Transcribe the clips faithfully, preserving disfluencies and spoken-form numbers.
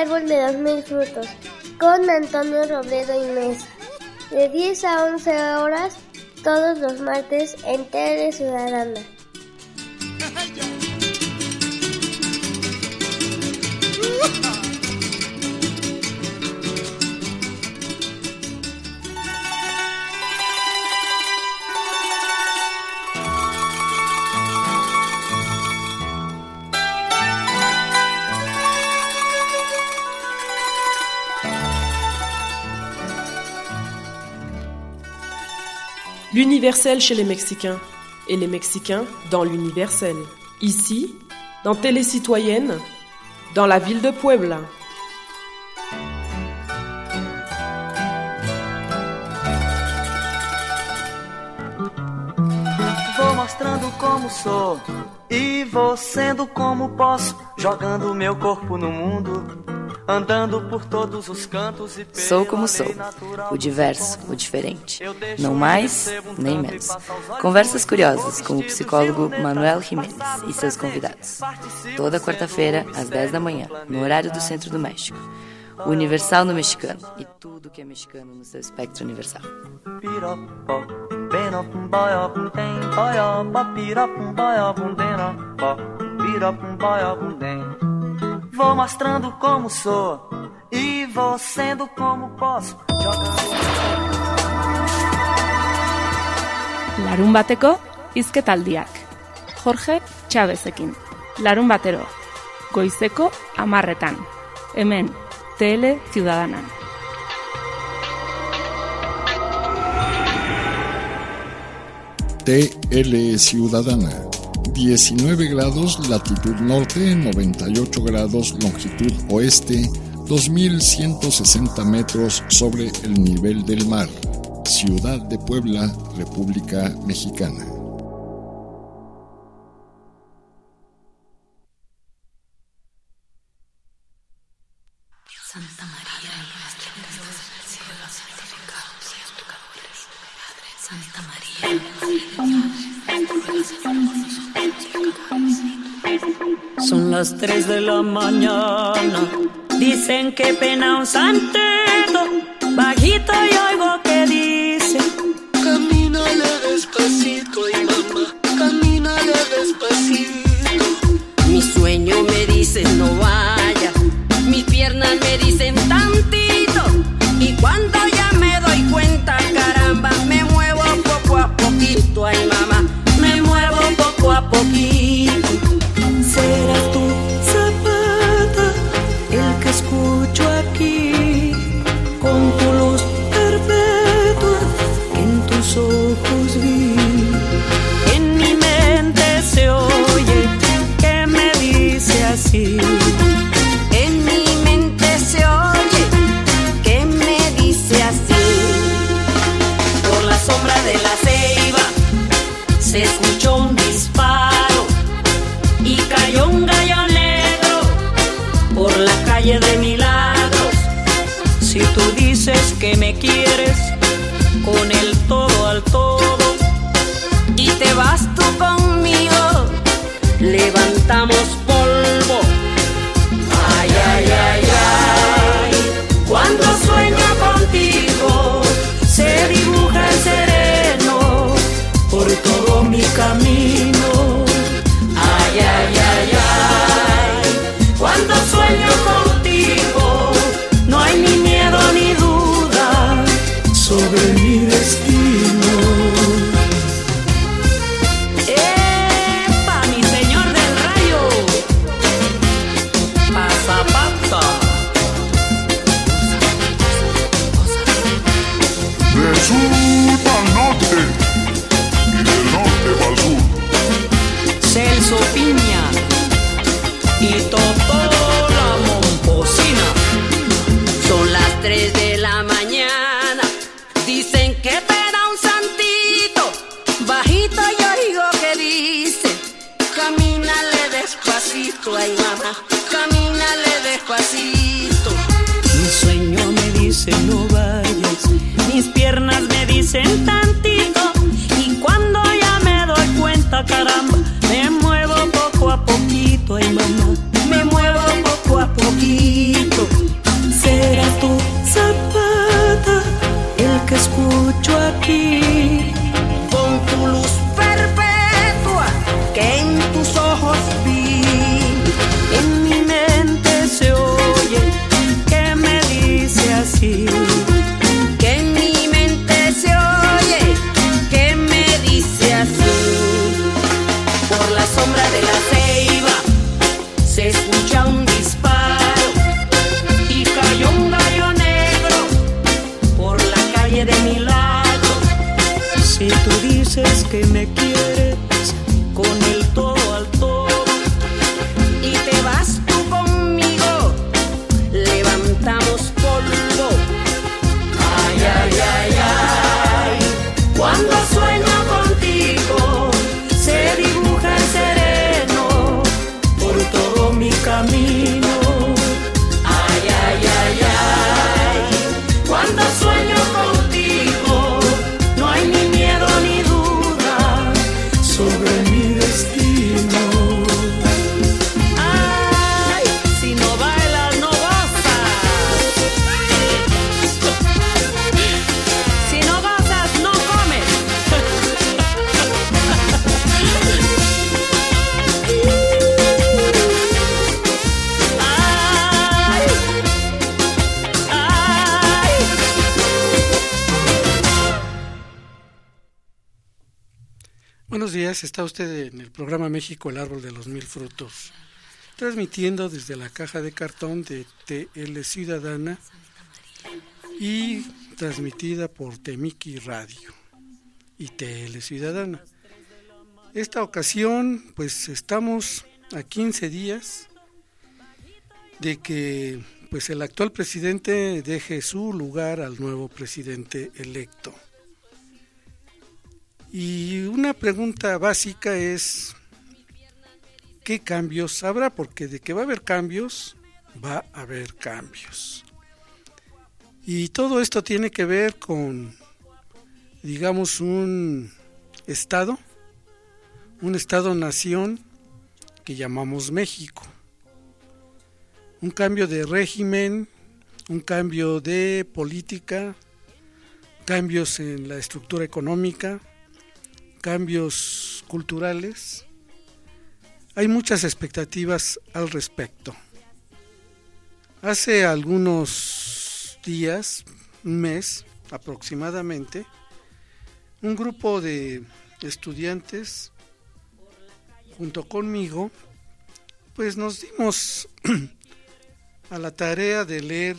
árbol de los mil frutos, con Antonio Robledo y Mesa, de diez a once horas, todos los martes en Tele Ciudadana. L'universel chez les Mexicains, et les Mexicains dans l'universel. Ici, dans Télé Citoyenne, dans la ville de Puebla. Vou mostrando como sou e vou sendo como posso, jogando meu corpo no mundo, andando por todos os cantos e Sou como sou, o diverso, o diferente, não mais nem menos. Conversas curiosas com o psicólogo Manuel Jiménez e seus convidados. Toda quarta-feira, às dez da manhã, no horário do Centro do México. O Universal no mexicano e tudo que é mexicano no seu espectro universal. Vou mostrando como sou e vou sendo como posso. Larun bateko hizketaldiak. Jorge Chavezekin. Larun batero. Goizeko hamarretan. Hemen, Tele Ciudadana. T L Ciudadana. diecinueve grados latitud norte, noventa y ocho grados longitud oeste, dos mil ciento sesenta metros sobre el nivel del mar. Ciudad de Puebla, República Mexicana. Santa María, Santa María. Son las tres de la mañana, dicen que pena un santito, bajito y oigo que dice: camínale despacito, y mamá, camínale despacito. Mi sueño me dice no vaya, mis piernas me dicen tantito, y cuando ya me doy cuenta, caramba, me muevo poco a poquito, ay mamá, me muevo poco a poquito. Serás tú, Zapata, el que escucho aquí, con tu luz perpetua que en tus ojos vi. En mi mente se oye que me dice así. En mi mente se oye que me dice así. Por la sombra de la ceiba se escuchó un disparo y cayó un gallo negro por la calle de Milagros. Si tú dices que me quieres con el todo al todo y te vas tú conmigo, levantamos polvo. Ay, ay, ay, ay, cuando sueño contigo se dibuja el sereno por todo mi camino. Ay, ay, ay, ay, cuando sueño contigo no hay ni miedo ni duda sobre mi destino. ¡Epa, mi señor del rayo! Pasa, pasa. Del sur al norte y del norte al sur. Celso Piña y Totó la Momposina. Son las tres de la mañana, dicen que pena un santito, bajito yo digo que dice: camínale despacito, ay mamá, camínale despacito. Mi sueño me dice no vayas, mis piernas me dicen tantito, y cuando ya me doy cuenta, caramba, me muevo poco a poquito, ay mamá, me muevo poco a poquito. que me quieres con el todo al todo y te vas tú conmigo, levantamos polvo. Ay, ay, ay, ay, cuando sueño contigo se dibuja el sereno por todo mi camino. Ay, ay, ay, ay, cuando sueño contigo no hay ni miedo ni duda sobre mi destino. Ay, si no bailas no gozas, si no gozas no comes. Ay, ay. Buenos días, está usted en el programa México, el árbol de los mil frutos, transmitiendo desde la caja de cartón de T L Ciudadana y transmitida por Temiki Radio y T L Ciudadana. Esta ocasión, pues estamos a quince días de que pues el actual presidente deje su lugar al nuevo presidente electo. Y una pregunta básica es, ¿qué cambios habrá? Porque de que va a haber cambios, va a haber cambios. Y todo esto tiene que ver con, digamos, un estado, un estado-nación que llamamos México. Un cambio de régimen, un cambio de política, cambios en la estructura económica, cambios culturales. Hay muchas expectativas al respecto. Hace algunos días, un mes aproximadamente, un grupo de estudiantes junto conmigo, pues nos dimos a la tarea de leer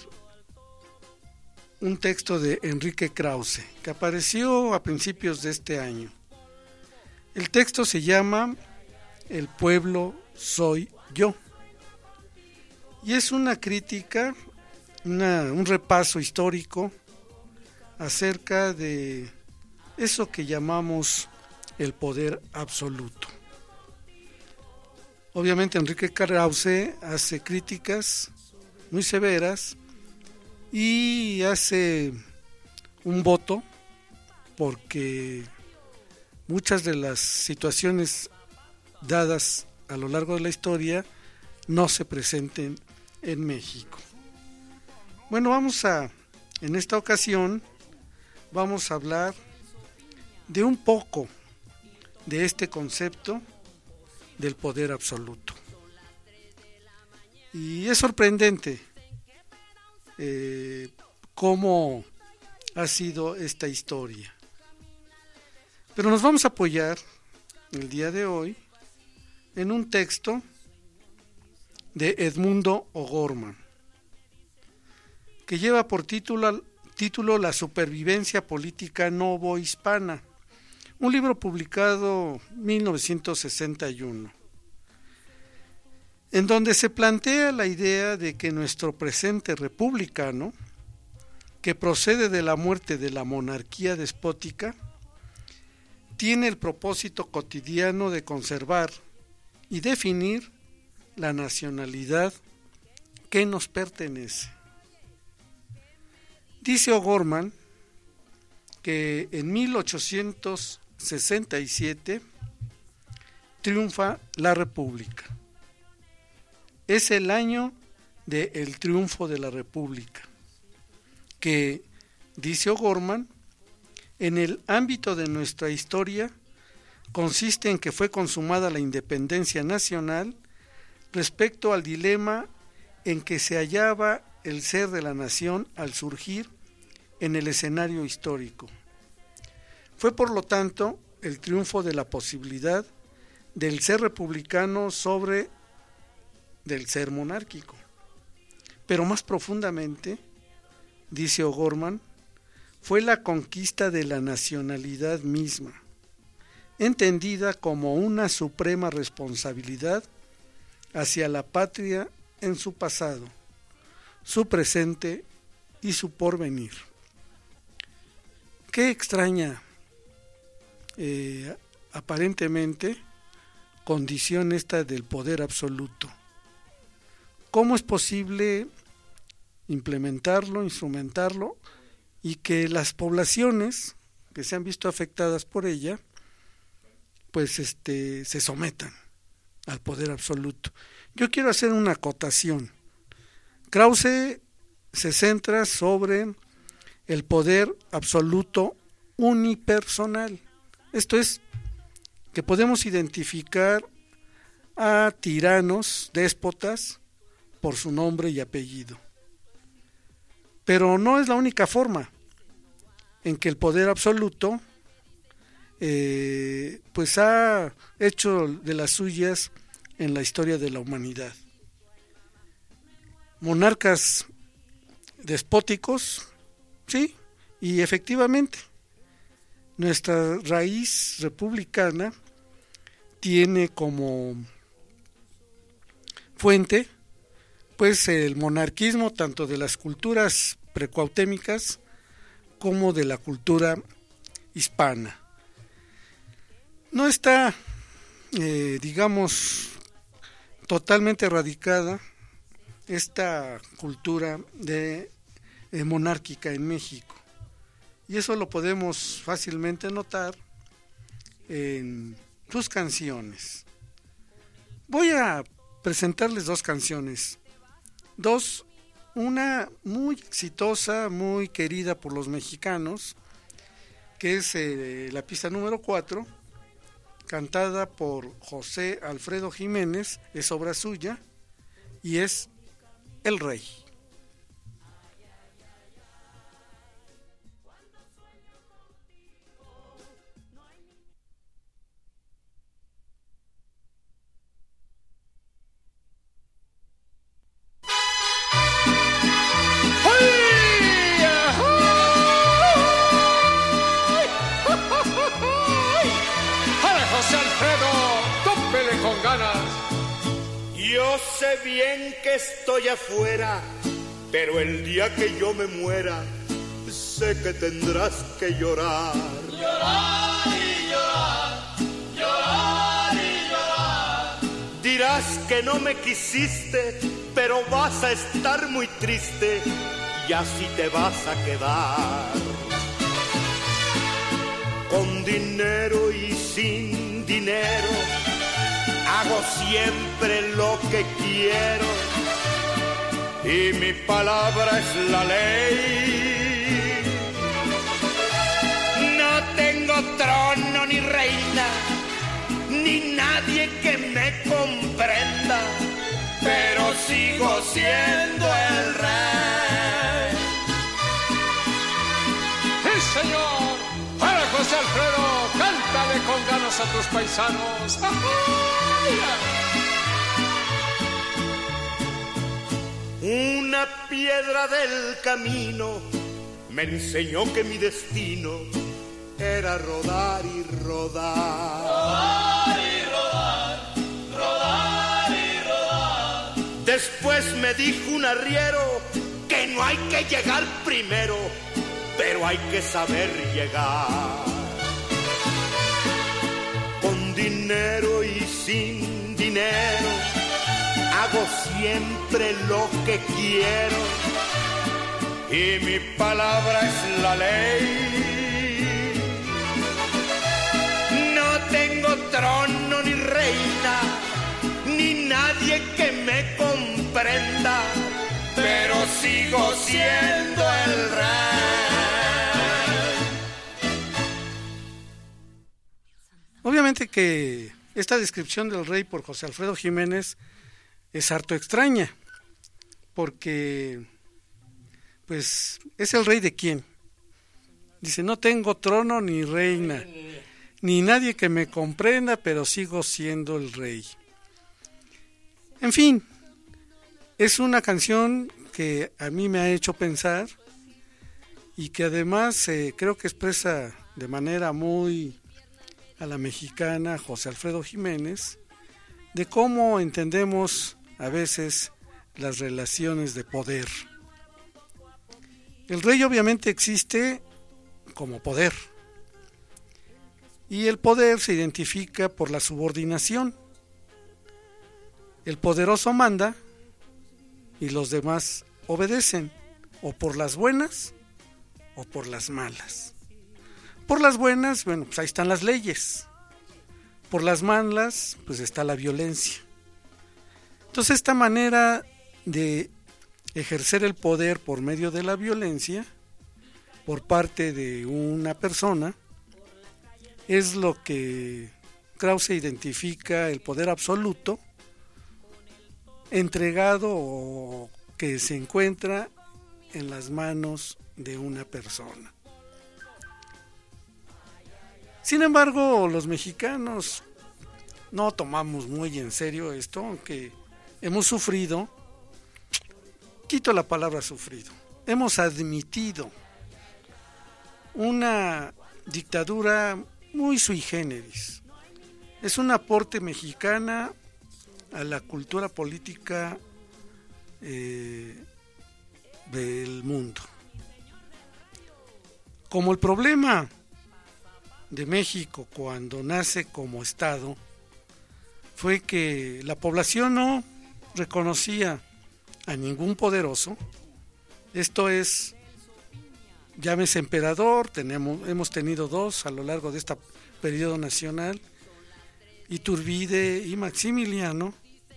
un texto de Enrique Krause, que apareció a principios de este año. El texto se llama El pueblo soy yo, y es una crítica, una, un repaso histórico acerca de eso que llamamos el poder absoluto. Obviamente Enrique Krause hace críticas muy severas y hace un voto porque muchas de las situaciones dadas a lo largo de la historia no se presenten en México. Bueno, vamos a, en esta ocasión, vamos a hablar de un poco de este concepto del poder absoluto. Y es sorprendente eh, cómo ha sido esta historia. Pero nos vamos a apoyar el día de hoy en un texto de Edmundo O'Gorman, que lleva por título, título La supervivencia política novohispana, un libro publicado en mil novecientos sesenta y uno, en donde se plantea la idea de que nuestro presente republicano, que procede de la muerte de la monarquía despótica, tiene el propósito cotidiano de conservar y definir la nacionalidad que nos pertenece. Dice O'Gorman que en mil ochocientos sesenta y siete triunfa la República. Es el año del triunfo de la República, que, dice O'Gorman, en el ámbito de nuestra historia consiste en que fue consumada la independencia nacional respecto al dilema en que se hallaba el ser de la nación al surgir en el escenario histórico. Fue por lo tanto el triunfo de la posibilidad del ser republicano sobre del ser monárquico. Pero más profundamente, dice O'Gorman, fue la conquista de la nacionalidad misma, entendida como una suprema responsabilidad hacia la patria en su pasado, su presente y su porvenir. Qué extraña, eh, aparentemente, condición esta del poder absoluto. ¿Cómo es posible implementarlo, instrumentarlo y que las poblaciones que se han visto afectadas por ella, pues este, se sometan al poder absoluto? Yo quiero hacer una acotación. Krause se centra sobre el poder absoluto unipersonal. Esto es, que podemos identificar a tiranos, déspotas, por su nombre y apellido. Pero no es la única forma en que el poder absoluto eh, pues ha hecho de las suyas en la historia de la humanidad. Monarcas despóticos, sí, y efectivamente nuestra raíz republicana tiene como fuente pues el monarquismo tanto de las culturas precuautémicas como de la cultura hispana. No está, eh, digamos, totalmente erradicada esta cultura de, de monárquica en México, y eso lo podemos fácilmente notar en sus canciones. Voy a presentarles dos canciones, dos, una muy exitosa, muy querida por los mexicanos, que es eh, la pista número cuatro, cantada por José Alfredo Jiménez, es obra suya, y es El Rey. Yo sé bien que estoy afuera, pero el día que yo me muera, sé que tendrás que llorar. Llorar y llorar, llorar y llorar. Dirás que no me quisiste, pero vas a estar muy triste y así te vas a quedar. Con dinero y sin dinero, hago siempre lo que quiero y mi palabra es la ley. No tengo trono ni reina, ni nadie que me comprenda, pero sigo siendo el rey. ¡Sí, señor! ¡Para José Alfredo! ¡Cántale con ganas a tus paisanos! Una piedra del camino me enseñó que mi destino era rodar y rodar. Rodar y rodar, rodar y rodar. Después me dijo un arriero que no hay que llegar primero, pero hay que saber llegar. Con dinero y sin dinero, hago siempre lo que quiero y mi palabra es la ley. No tengo trono ni reina, ni nadie que me comprenda, pero sigo siendo el rey. Obviamente que esta descripción del rey por José Alfredo Jiménez es harto extraña, porque pues es el rey de quién. Dice, no tengo trono ni reina, ni nadie que me comprenda, pero sigo siendo el rey. En fin, es una canción que a mí me ha hecho pensar y que además eh, creo que expresa de manera muy a la mexicana José Alfredo Jiménez de cómo entendemos a veces las relaciones de poder. El rey obviamente existe como poder, y el poder se identifica por la subordinación. El poderoso manda y los demás obedecen, o por las buenas o por las malas. Por las buenas, bueno, pues ahí están las leyes. Por las malas, pues está la violencia. Entonces, esta manera de ejercer el poder por medio de la violencia por parte de una persona es lo que Krause identifica el poder absoluto entregado o que se encuentra en las manos de una persona. Sin embargo, los mexicanos no tomamos muy en serio esto, aunque hemos sufrido, quito la palabra sufrido, hemos admitido una dictadura muy sui generis. Es un aporte mexicana a la cultura política eh, del mundo. Como el problema de México cuando nace como Estado fue que la población no reconocía a ningún poderoso, esto es, llámese emperador, tenemos, hemos tenido dos a lo largo de este periodo nacional, Iturbide y Maximiliano,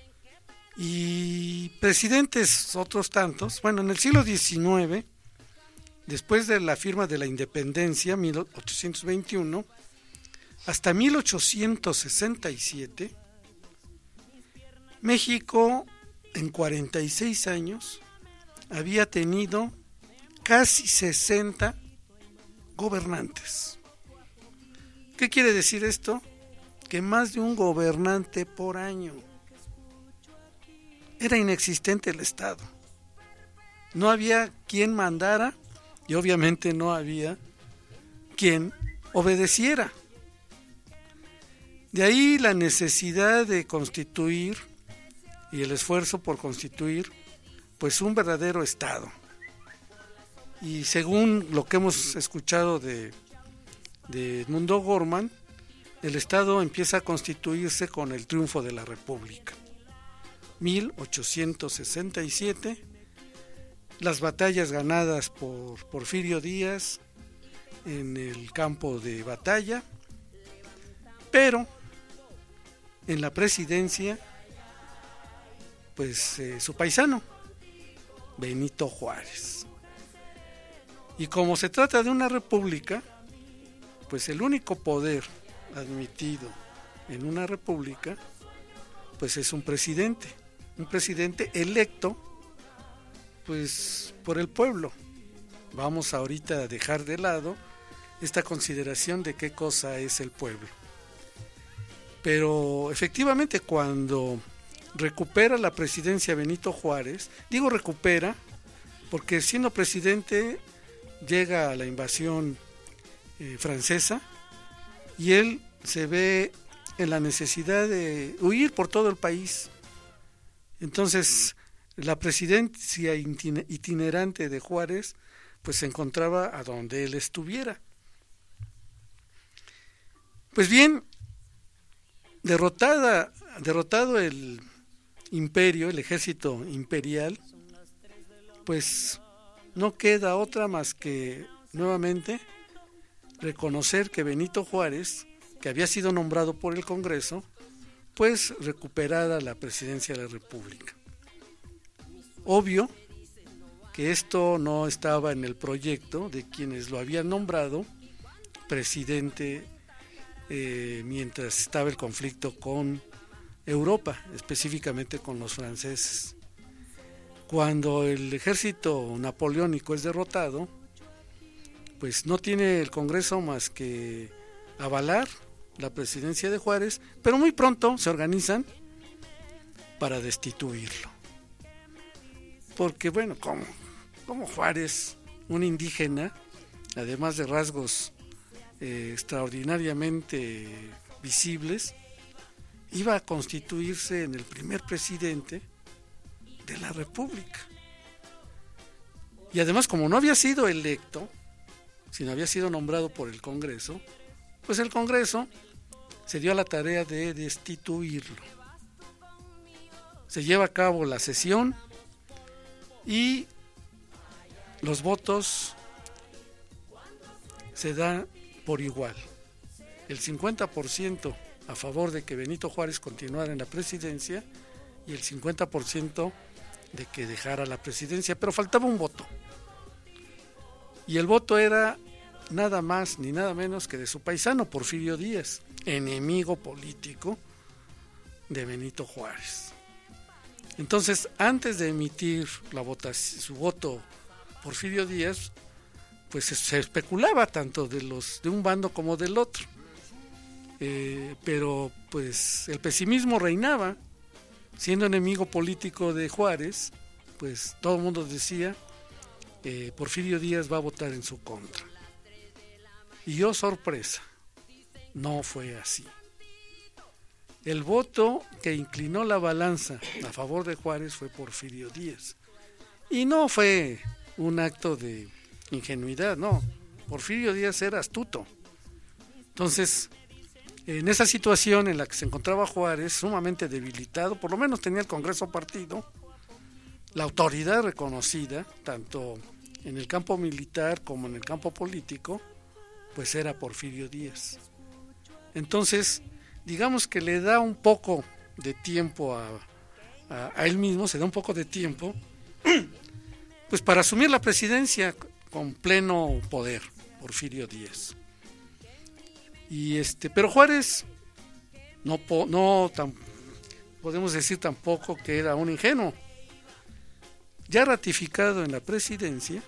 y presidentes otros tantos. Bueno, en el siglo diecinueve, después de la firma de la independencia, mil ochocientos veintiuno, hasta mil ochocientos sesenta y siete, México en cuarenta y seis años había tenido casi sesenta gobernantes. ¿Qué quiere decir esto? Que más de un gobernante por año. Era inexistente el Estado. No había quien mandara y obviamente no había quien obedeciera. De ahí la necesidad de constituir y el esfuerzo por constituir pues un verdadero Estado. Y según lo que hemos escuchado de, de Edmundo Gorman, el Estado empieza a constituirse con el triunfo de la República. mil ochocientos sesenta y siete, las batallas ganadas por Porfirio Díaz en el campo de batalla, pero en la presidencia, pues eh, su paisano, Benito Juárez. Y como se trata de una república, pues el único poder admitido en una república, pues es un presidente, un presidente electo, pues por el pueblo. Vamos ahorita a dejar de lado esta consideración de qué cosa es el pueblo. Pero efectivamente cuando recupera la presidencia Benito Juárez, digo recupera, porque siendo presidente llega a la invasión eh, francesa y él se ve en la necesidad de huir por todo el país. Entonces la presidencia itinerante de Juárez pues se encontraba a donde él estuviera. Pues bien, derrotada, derrotado el imperio, el ejército imperial, pues no queda otra más que nuevamente reconocer que Benito Juárez, que había sido nombrado por el Congreso, pues recuperara la presidencia de la República. Obvio que esto no estaba en el proyecto de quienes lo habían nombrado presidente eh, mientras estaba el conflicto con Europa, específicamente con los franceses. Cuando el ejército napoleónico es derrotado, pues no tiene el Congreso más que avalar la presidencia de Juárez, pero muy pronto se organizan para destituirlo. Porque bueno, como, como Juárez, un indígena, además de rasgos eh, extraordinariamente visibles, iba a constituirse en el primer presidente de la República. Y además, como no había sido electo, sino había sido nombrado por el Congreso, pues el Congreso se dio a la tarea de destituirlo. Se lleva a cabo la sesión y los votos se dan por igual. El cincuenta por ciento a favor de que Benito Juárez continuara en la presidencia y el cincuenta por ciento de que dejara la presidencia, pero faltaba un voto. Y el voto era nada más ni nada menos que de su paisano Porfirio Díaz, enemigo político de Benito Juárez. Entonces, antes de emitir la votación, su voto Porfirio Díaz, pues se, se especulaba tanto de los de un bando como del otro. Eh, pero pues el pesimismo reinaba, siendo enemigo político de Juárez, pues todo el mundo decía eh, Porfirio Díaz va a votar en su contra. Y oh sorpresa, no fue así. El voto que inclinó la balanza a favor de Juárez fue Porfirio Díaz. Y no fue un acto de ingenuidad, no. Porfirio Díaz era astuto. Entonces, en esa situación en la que se encontraba Juárez, sumamente debilitado, por lo menos tenía el Congreso partido, la autoridad reconocida, tanto en el campo militar como en el campo político, pues era Porfirio Díaz. Entonces, digamos que le da un poco de tiempo a, a, a él mismo, se da un poco de tiempo, pues para asumir la presidencia con pleno poder, Porfirio Díaz. Y este, pero Juárez no, no tan, podemos decir tampoco que era un ingenuo. Ya ratificado en la presidencia,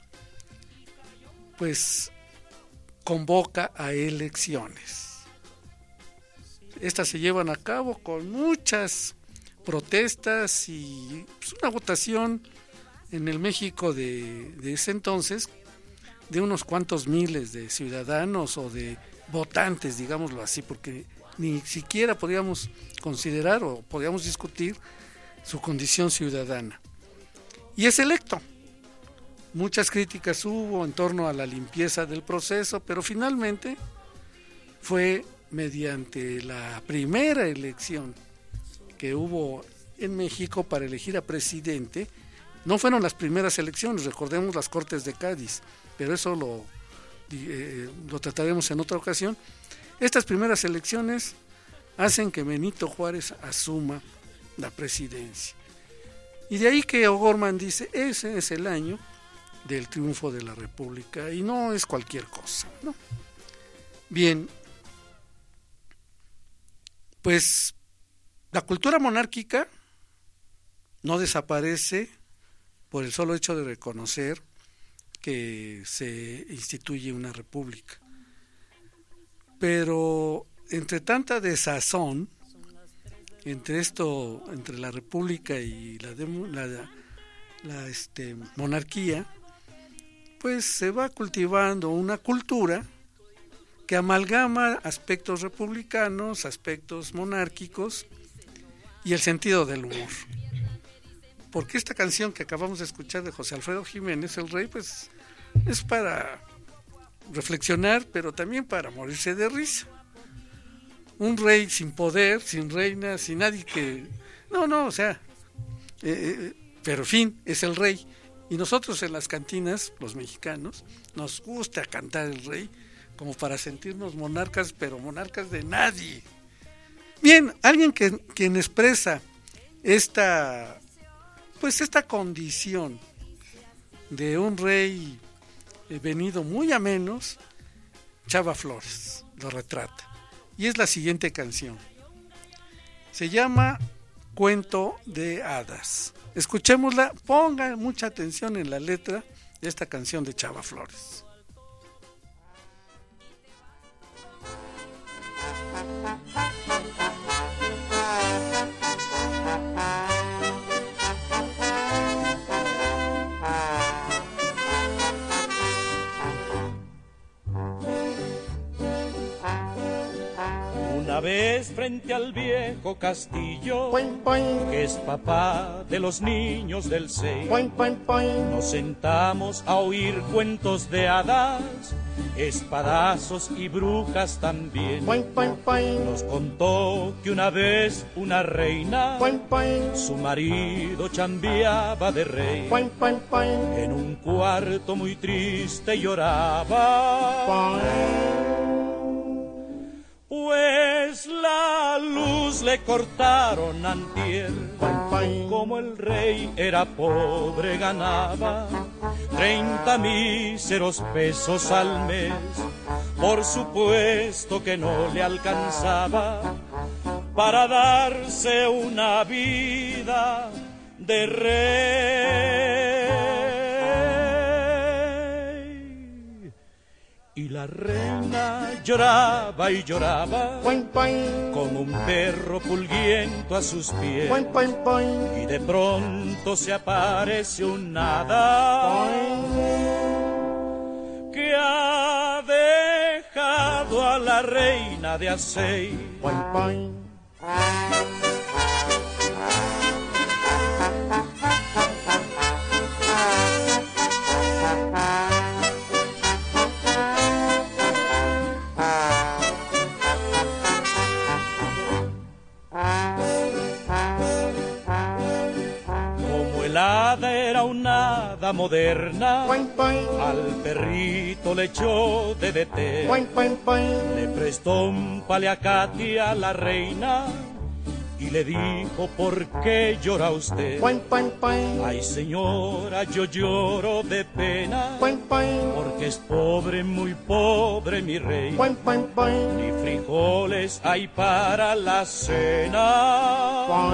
pues convoca a elecciones. Estas se llevan a cabo con muchas protestas y pues, una votación en el México de, de ese entonces de unos cuantos miles de ciudadanos o de votantes, digámoslo así, porque ni siquiera podíamos considerar o podíamos discutir su condición ciudadana. Y es electo. Muchas críticas hubo en torno a la limpieza del proceso, pero finalmente fue mediante la primera elección que hubo en México para elegir a presidente. No fueron las primeras elecciones, recordemos las Cortes de Cádiz, pero eso lo, eh, lo trataremos en otra ocasión. Estas primeras elecciones hacen que Benito Juárez asuma la presidencia. Y de ahí que O'Gorman dice, ese es el año del triunfo de la República, y no es cualquier cosa, ¿no? Bien, pues la cultura monárquica no desaparece por el solo hecho de reconocer que se instituye una república. Pero entre tanta desazón entre esto, entre la república y la, demo, la, la este, monarquía, pues se va cultivando una cultura que amalgama aspectos republicanos, aspectos monárquicos y el sentido del humor. Porque esta canción que acabamos de escuchar de José Alfredo Jiménez, El Rey, pues es para reflexionar, pero también para morirse de risa. Un rey sin poder, sin reina, sin nadie que... No, no, o sea, eh, pero en fin, es el rey. Y nosotros en las cantinas, los mexicanos, nos gusta cantar El Rey como para sentirnos monarcas, pero monarcas de nadie. Bien, alguien que quien expresa esta, pues esta condición de un rey eh, venido muy a menos, Chava Flores lo retrata. Y es la siguiente canción. Se llama Cuento de Hadas. Escuchémosla, pongan mucha atención en la letra de esta canción de Chava Flores. Una vez frente al viejo castillo, que es papá de los niños del Sey, nos sentamos a oír cuentos de hadas, espadazos y brujas también. Nos contó que una vez una reina, su marido chambeaba de rey. En un cuarto muy triste lloraba, pues la luz le cortaron antier. Como el rey era pobre ganaba treinta míseros pesos al mes. Por supuesto que no le alcanzaba para darse una vida de rey. Y la reina lloraba y lloraba, como un perro pulguiento a sus pies. Y de pronto se aparece un hada que ha dejado a la reina de Acey. Era una hada moderna, al perrito le echó de deter, le prestó un paliacate a la reina y le dijo: ¿por qué llora usted? Ay, señora, yo lloro de pena, porque es pobre, muy pobre mi rey, ni frijoles hay para la cena.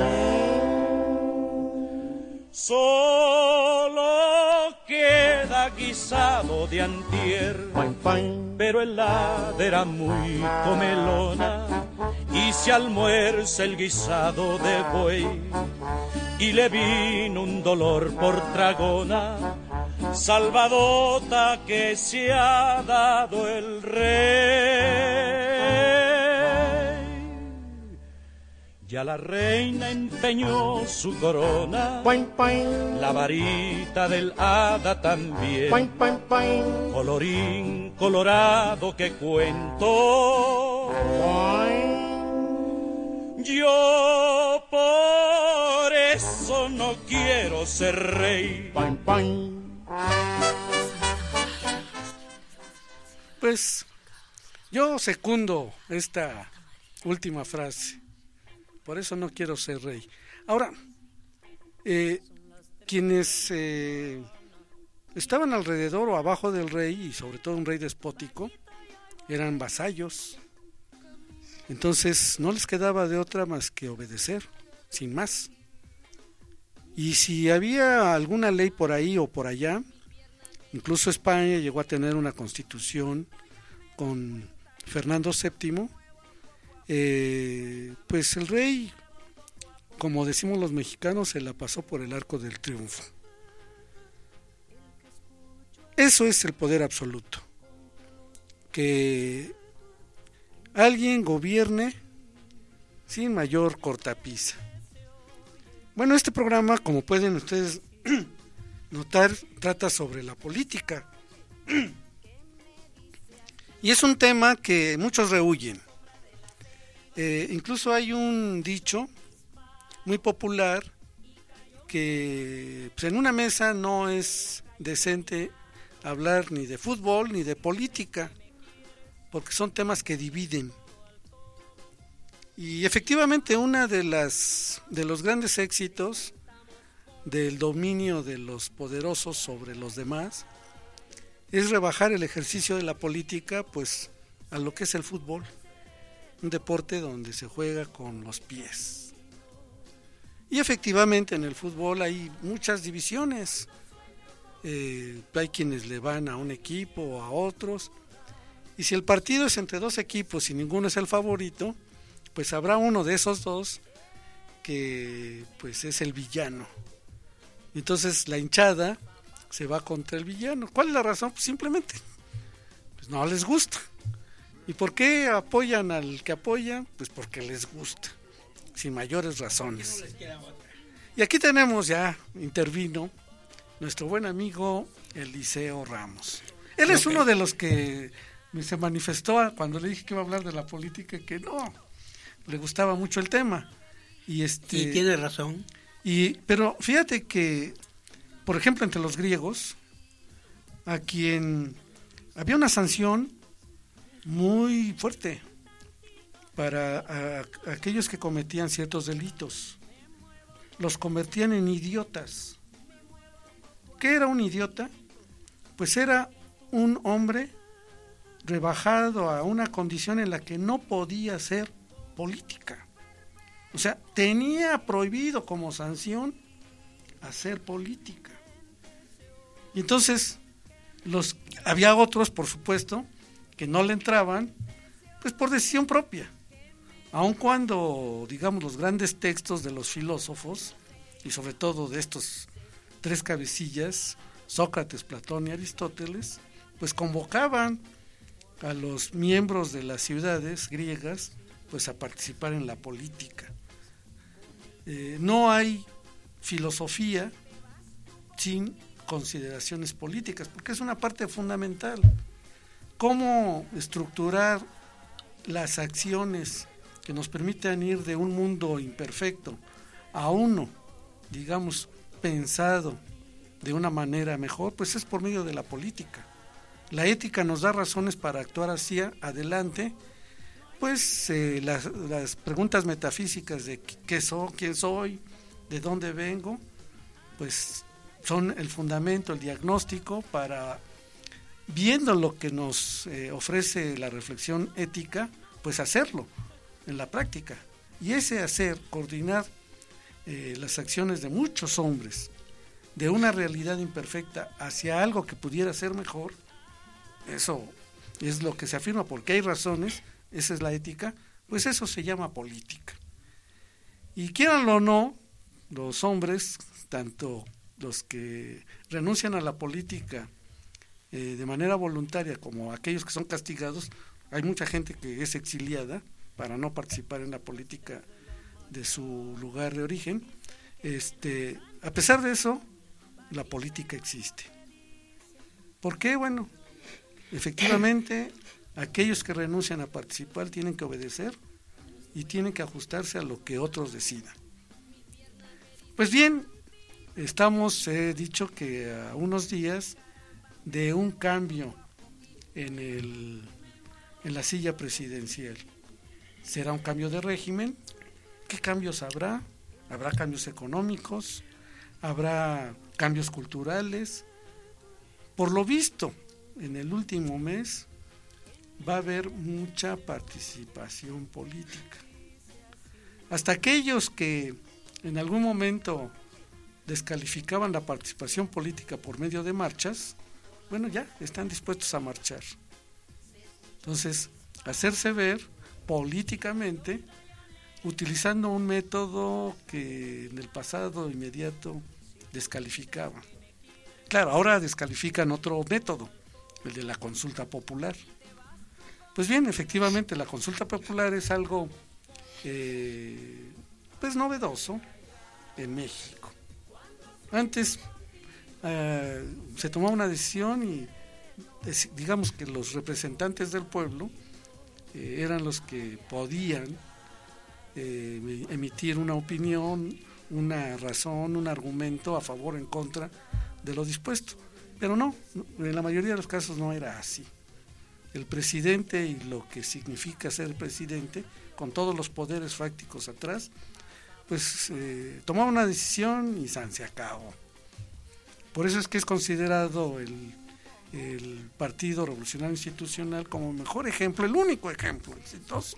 Solo queda guisado de antier, pero el hada era muy comelona y se almuerza el guisado de buey. Y le vino un dolor por tragona, salvadota que se ha dado el rey. Ya la reina empeñó su corona, la varita del hada también. Colorín colorado que cuento, yo por eso no quiero ser rey. Pues yo secundo esta última frase. Por eso no quiero ser rey. Ahora, eh, quienes eh, estaban alrededor o abajo del rey, y sobre todo un rey despótico, eran vasallos. Entonces no les quedaba de otra más que obedecer, sin más. Y si había alguna ley por ahí o por allá, incluso España llegó a tener una constitución con Fernando séptimo, Eh, pues el rey, como decimos los mexicanos, se la pasó por el arco del triunfo. Eso es el poder absoluto, que alguien gobierne sin mayor cortapisa. Bueno, este programa, como pueden ustedes notar, trata sobre la política y es un tema que muchos rehuyen. Eh, incluso hay un dicho muy popular que pues, en una mesa no es decente hablar ni de fútbol ni de política, porque son temas que dividen. Y efectivamente una de las de los grandes éxitos del dominio de los poderosos sobre los demás es rebajar el ejercicio de la política pues a lo que es el fútbol. Un deporte donde se juega con los pies. Y efectivamente en el fútbol hay muchas divisiones. Eh, hay quienes le van a un equipo o a otros. Y si el partido es entre dos equipos y ninguno es el favorito, pues habrá uno de esos dos que pues es el villano. Entonces la hinchada se va contra el villano. ¿Cuál es la razón? Pues simplemente pues no les gusta. ¿Y por qué apoyan al que apoyan? Pues porque les gusta, sin mayores razones. Y aquí tenemos ya, intervino, nuestro buen amigo Eliseo Ramos. Él es uno de los que se manifestó cuando le dije que iba a hablar de la política, que no, le gustaba mucho el tema. Y, este, y tiene razón. Y, pero fíjate que, por ejemplo, entre los griegos, a quien había una sanción muy fuerte para a, a aquellos que cometían ciertos delitos. Los convertían en idiotas. ¿Qué era un idiota? Pues era un hombre rebajado a una condición en la que no podía hacer política. O sea, tenía prohibido como sanción hacer política. Y entonces los había otros, por supuesto, que no le entraban, pues por decisión propia. Aun cuando, digamos, los grandes textos de los filósofos, y sobre todo de estos tres cabecillas, Sócrates, Platón y Aristóteles, pues convocaban a los miembros de las ciudades griegas pues a participar en la política. Eh, no hay filosofía sin consideraciones políticas, porque es una parte fundamental. Cómo estructurar las acciones que nos permitan ir de un mundo imperfecto a uno, digamos, pensado de una manera mejor, pues es por medio de la política. La ética nos da razones para actuar hacia adelante, pues eh, las, las preguntas metafísicas de qué soy, quién soy, de dónde vengo, pues son el fundamento, el diagnóstico para, viendo lo que nos eh, ofrece la reflexión ética, pues hacerlo en la práctica. Y ese hacer, coordinar eh, las acciones de muchos hombres de una realidad imperfecta hacia algo que pudiera ser mejor, eso es lo que se afirma, porque hay razones, esa es la ética, pues eso se llama política. Y quieranlo o no, los hombres, tanto los que renuncian a la política eh, de manera voluntaria como aquellos que son castigados, hay mucha gente que es exiliada para no participar en la política de su lugar de origen. Este, a pesar de eso, la política existe. ¿Por qué? Bueno, efectivamente, aquellos que renuncian a participar tienen que obedecer y tienen que ajustarse a lo que otros decidan. Pues bien, estamos, he dicho que a unos días de un cambio en el en la silla presidencial. ¿Será un cambio de régimen? ¿Qué cambios habrá? ¿Habrá cambios económicos? ¿Habrá cambios culturales? Por lo visto, en el último mes va a haber mucha participación política. Hasta aquellos que en algún momento descalificaban la participación política por medio de marchas, bueno, ya están dispuestos a marchar. Entonces, hacerse ver políticamente utilizando un método que en el pasado inmediato descalificaba. Claro, ahora descalifican otro método, el de la consulta popular. Pues bien, efectivamente, la consulta popular es algo eh, pues novedoso en México. Antes eh, se tomaba una decisión y digamos que los representantes del pueblo eh, eran los que podían eh, emitir una opinión, una razón, un argumento a favor o en contra de lo dispuesto, pero no, en la mayoría de los casos no era así. El presidente y lo que significa ser presidente, con todos los poderes fácticos atrás, pues eh, tomaba una decisión y san, se acabó. Por eso es que es considerado el el Partido Revolucionario Institucional como mejor ejemplo, el único ejemplo exitoso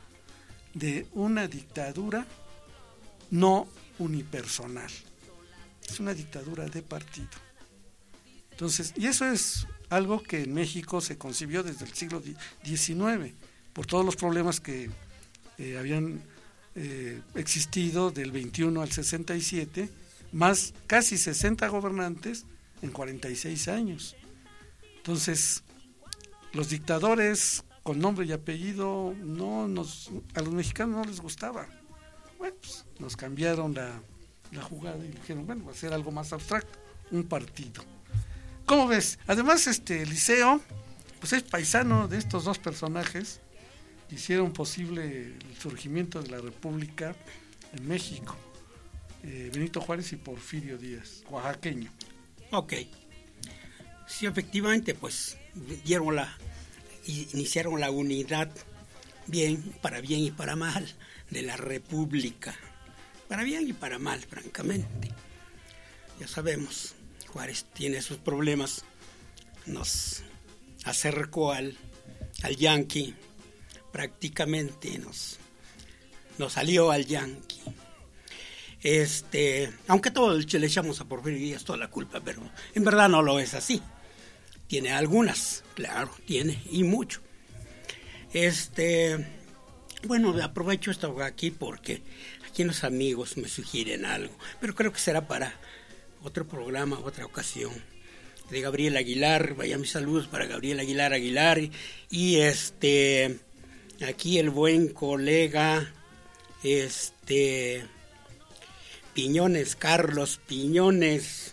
de una dictadura no unipersonal. Es una dictadura de partido. Entonces, y eso es algo que en México se concibió desde el siglo diecinueve, por todos los problemas que eh, habían eh, existido del veintiuno al sesenta y siete, más casi sesenta gobernantes en cuarenta y seis años. Entonces, los dictadores con nombre y apellido, no nos, a los mexicanos no les gustaba. Bueno, pues nos cambiaron la, la jugada y dijeron, bueno, va a ser algo más abstracto, un partido. ¿Cómo ves? Además, este Liceo, pues es paisano de estos dos personajes, hicieron posible el surgimiento de la República en México. Eh, Benito Juárez y Porfirio Díaz, oaxaqueño. Ok. Sí, efectivamente, pues dieron la, iniciaron la unidad, bien, para bien y para mal, de la República. Para bien y para mal, francamente. Ya sabemos, Juárez tiene sus problemas, nos acercó al, al yanqui, prácticamente nos, nos salió al yanqui. Este, aunque todo le echamos a Porfirio Díaz toda la culpa, pero en verdad no lo es así. Tiene algunas, claro, tiene, y mucho. Este, bueno, aprovecho esto aquí porque aquí los amigos me sugieren algo, pero creo que será para otro programa, otra ocasión. De Gabriel Aguilar, vaya mis saludos para Gabriel Aguilar Aguilar, y este, aquí el buen colega, este... Piñones, Carlos Piñones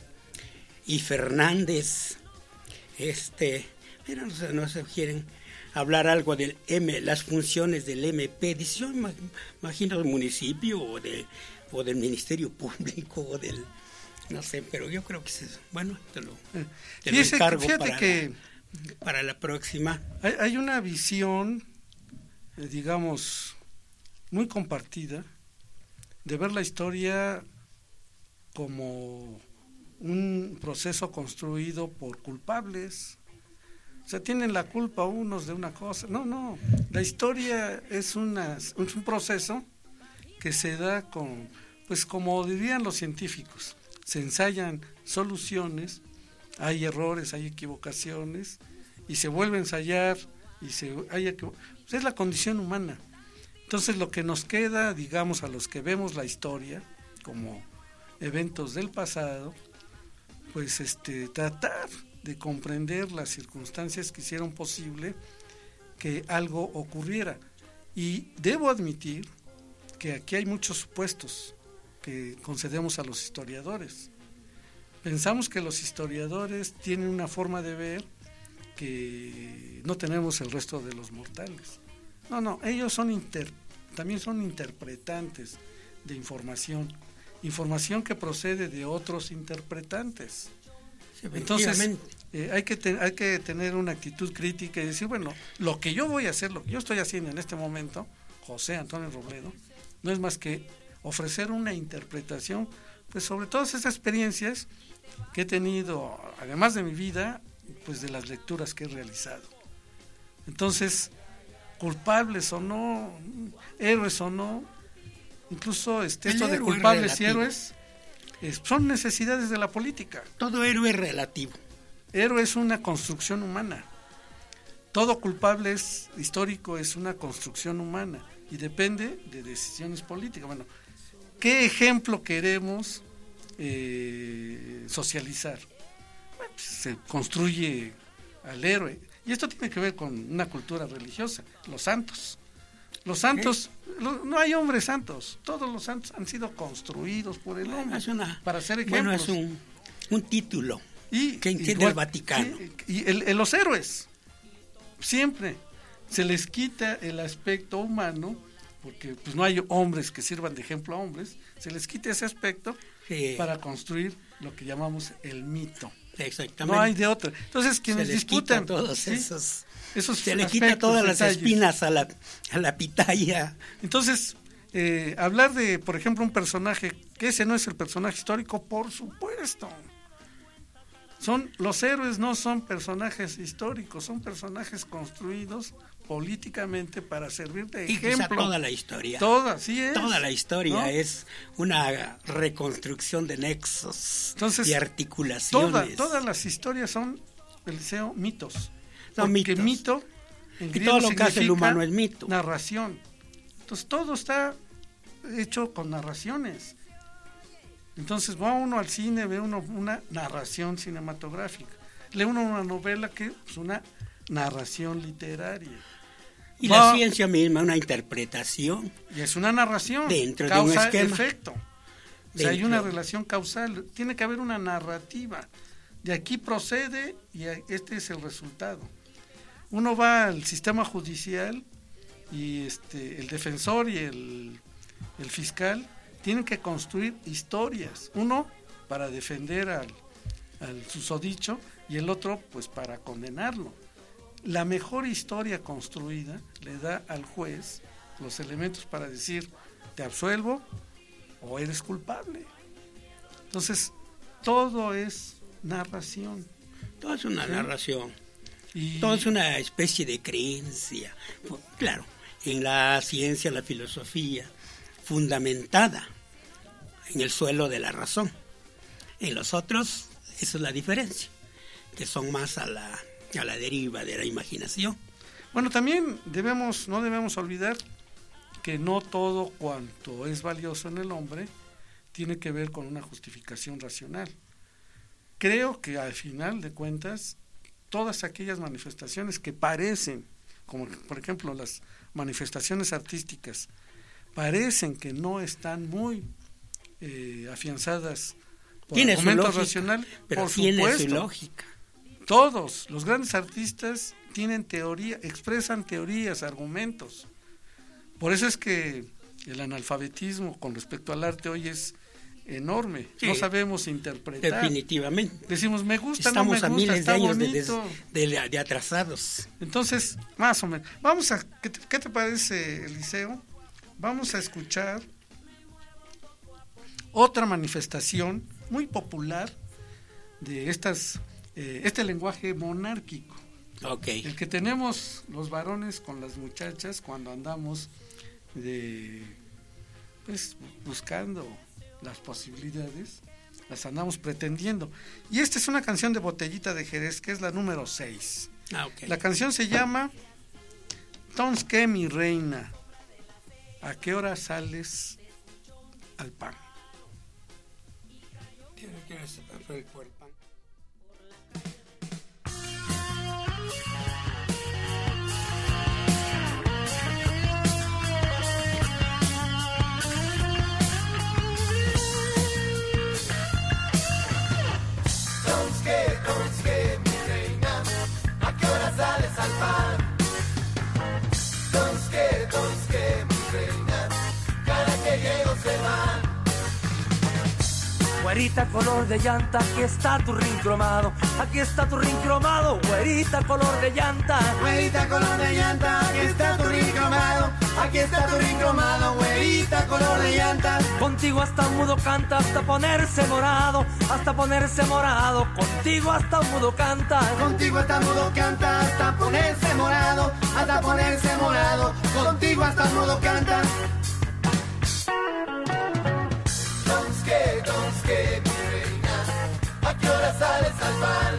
y Fernández, este, pero no se, no se quieren hablar algo del M, las funciones del M P, dice, yo imagino del municipio o de o del Ministerio Público o del, no sé, pero yo creo que es, bueno, te lo, te lo fíjate, encargo fíjate para, que la, para la próxima. Hay, hay una visión, eh, digamos, muy compartida, de ver la historia como un proceso construido por culpables. O sea, tienen la culpa unos de una cosa. No, no, la historia es, una, es un proceso que se da con, pues como dirían los científicos, se ensayan soluciones, hay errores, hay equivocaciones, y se vuelve a ensayar, y se hay, pues es la condición humana. Entonces lo que nos queda, digamos, a los que vemos la historia como eventos del pasado, pues este tratar de comprender las circunstancias que hicieron posible que algo ocurriera. Y debo admitir que aquí hay muchos supuestos que concedemos a los historiadores. Pensamos que los historiadores tienen una forma de ver que no tenemos el resto de los mortales. No, no, ellos son inter, también son interpretantes de información, información que procede de otros interpretantes. Sí, entonces, eh, hay que te, hay que tener una actitud crítica y decir, bueno, lo que yo voy a hacer, lo que yo estoy haciendo en este momento, José Antonio Robledo, no es más que ofrecer una interpretación, pues sobre todas esas experiencias que he tenido, además de mi vida, pues de las lecturas que he realizado. Entonces, culpables o no, héroes o no, incluso este, esto de culpables y héroes eh, son necesidades de la política. Todo héroe es relativo. Héroe es una construcción humana. Todo culpable es, histórico es una construcción humana y depende de decisiones políticas. Bueno, ¿qué ejemplo queremos eh, socializar? Bueno, pues, se construye al héroe. Y esto tiene que ver con una cultura religiosa, los santos. Los santos, lo, no hay hombres santos, todos los santos han sido construidos por el hombre es una, para ser ejemplos. Bueno, es un, un título y, que entiende el Vaticano. Sí, y el, el, los héroes, siempre se les quita el aspecto humano, porque pues no hay hombres que sirvan de ejemplo a hombres, se les quita ese aspecto sí. para construir lo que llamamos el mito. Exactamente. No hay de otra. Entonces quienes se les disputan quita todos ¿sí? esos, esos se le quita todas las detalles. Espinas a la a la pitaya. Entonces eh, hablar de, por ejemplo, un personaje que ese no es el personaje histórico, por supuesto. Son los héroes, no son personajes históricos, son personajes construidos políticamente para servir de y ejemplo. Quizá toda la historia. Toda, sí es. Toda la historia ¿no? es una reconstrucción de nexos Entonces, y articulaciones. Toda, todas las historias son, Eliseo, mitos. Son Porque mitos. mito, en y griego todo lo que hace el humano es mito. Narración. Entonces todo está hecho con narraciones. Entonces va uno al cine, ve uno una narración cinematográfica. Lee uno una novela que es una narración literaria. Y Va, la ciencia misma, una interpretación. Y es una narración. Dentro de un esquema. Causa-efecto. O sea, hay una relación causal. Tiene que haber una narrativa. De aquí procede y este es el resultado. Uno va al sistema judicial y este, el defensor y el, el fiscal tienen que construir historias. Uno para defender al, al susodicho y el otro pues para condenarlo. La mejor historia construida le da al juez los elementos para decir te absuelvo o eres culpable. Entonces, todo es narración. Todo es una ¿sí? narración. Y... Todo es una especie de creencia. Claro, en la ciencia, la filosofía, fundamentada en el suelo de la razón. En los otros, esa es la diferencia, que son más a la... a la deriva de la imaginación. Bueno, también debemos, no debemos olvidar que no todo cuanto es valioso en el hombre tiene que ver con una justificación racional. Creo que al final de cuentas, todas aquellas manifestaciones que parecen, como por ejemplo las manifestaciones artísticas, parecen que no están muy eh, afianzadas por tiene argumentos lógica, racionales, pero por tiene supuesto. su lógica. Todos los grandes artistas tienen teoría, expresan teorías, argumentos. Por eso es que el analfabetismo con respecto al arte hoy es enorme. Sí, no sabemos interpretar. Definitivamente. Decimos, me gusta, Estamos no me gusta, a miles está de años bonito. De, de, de atrasados. Entonces, más o menos. Vamos a, ¿qué te, qué te parece, Eliseo? Vamos a escuchar otra manifestación muy popular de estas... Eh, este lenguaje monárquico, okay. el que tenemos los varones con las muchachas cuando andamos de pues buscando las posibilidades, las andamos pretendiendo. Y esta es una canción de Botellita de Jerez, que es la número seis. Ah, okay. La canción se llama Tons que mi reina, ¿a qué hora sales al pan? Tiene que hacer el cuerpo. Güerita color de llanta, aquí está tu rin cromado, aquí está tu rin cromado, güerita color de llanta. Güerita color de llanta, aquí está tu rin cromado, aquí está tu rin cromado, güerita color de llanta. Contigo hasta un mudo canta, hasta ponerse morado, hasta ponerse morado, contigo hasta un mudo canta. Contigo hasta un mudo canta, hasta ponerse morado, hasta ponerse morado, contigo hasta un mudo canta. Donske, donske, mi reina, ¿a qué hora sales al pan?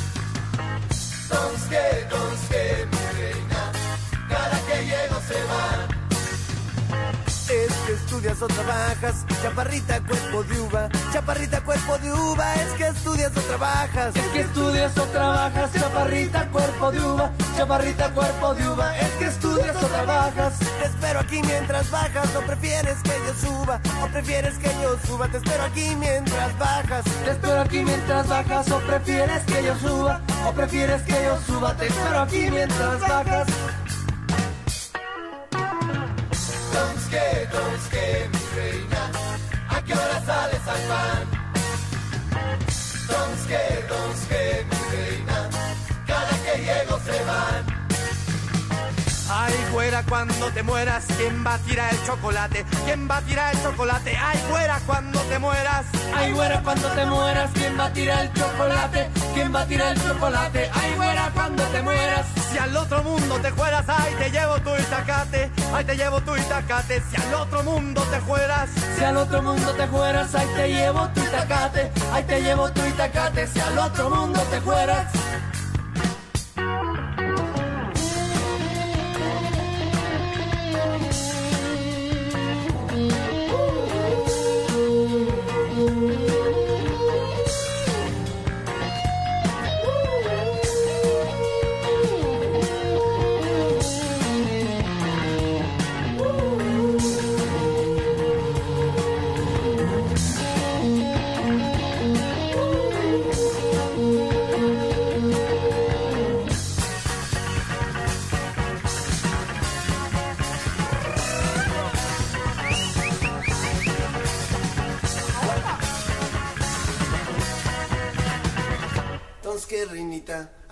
Donske, donske, mi reina, cada que llego se va. Es que estudias o trabajas, chaparrita cuerpo de uva, chaparrita cuerpo de uva, es que estudias o trabajas. Es que estudias o trabajas, chaparrita cuerpo de uva, chaparrita cuerpo de uva, es que estudias o trabajas. Te espero aquí mientras bajas, o prefieres que yo suba, o prefieres que yo suba, te espero aquí mientras bajas. Te espero aquí mientras bajas, o prefieres que yo suba, o prefieres que yo suba, te espero aquí mientras bajas. Donske, donske, mi reina, ¿a qué hora sales al pan? Donske, donske, mi reina, cada que llego se van. Ay, güera, cuando te mueras, ¿quién va a tirar el chocolate? ¿Quién va a tirar el chocolate? Ay, güera, cuando te mueras. Ay, güera, cuando te mueras, ¿quién va a tirar el chocolate? ¿Quién va a tirar el chocolate? Ay, güera, cuando te mueras. Si al otro mundo te fueras, ay, te llevo tu itacate. Ay, te llevo tu itacate. Si al otro mundo te fueras. Si al otro mundo te fueras, ay, te llevo tu itacate. Ay, te llevo tu itacate. Si al otro mundo te fueras.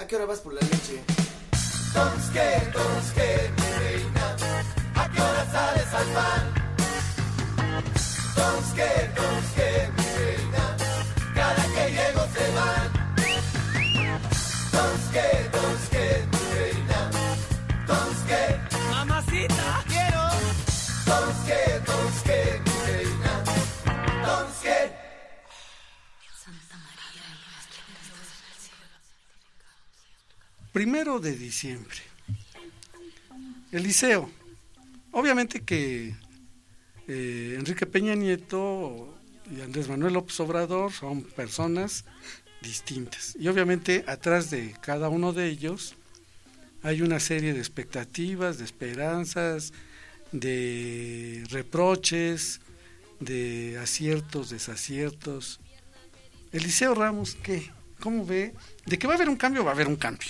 ¿a qué hora vas por la leche? Tonske, Tonske, mi reina, ¿a qué hora sales al pan? Tonske, Tonske, mi reina, cada que llego se van. Tonske, Tonske, mi reina, Tonske, mamacita, quiero. Tonske, Tonske, mi reina, Tonske. Primero de diciembre. El liceo. Obviamente que eh, Enrique Peña Nieto y Andrés Manuel López Obrador son personas distintas. Y obviamente atrás de cada uno de ellos hay una serie de expectativas, de esperanzas, de reproches, de aciertos, desaciertos. Eliseo Ramos, ¿qué? ¿Cómo ve? De que va a haber un cambio, va a haber un cambio.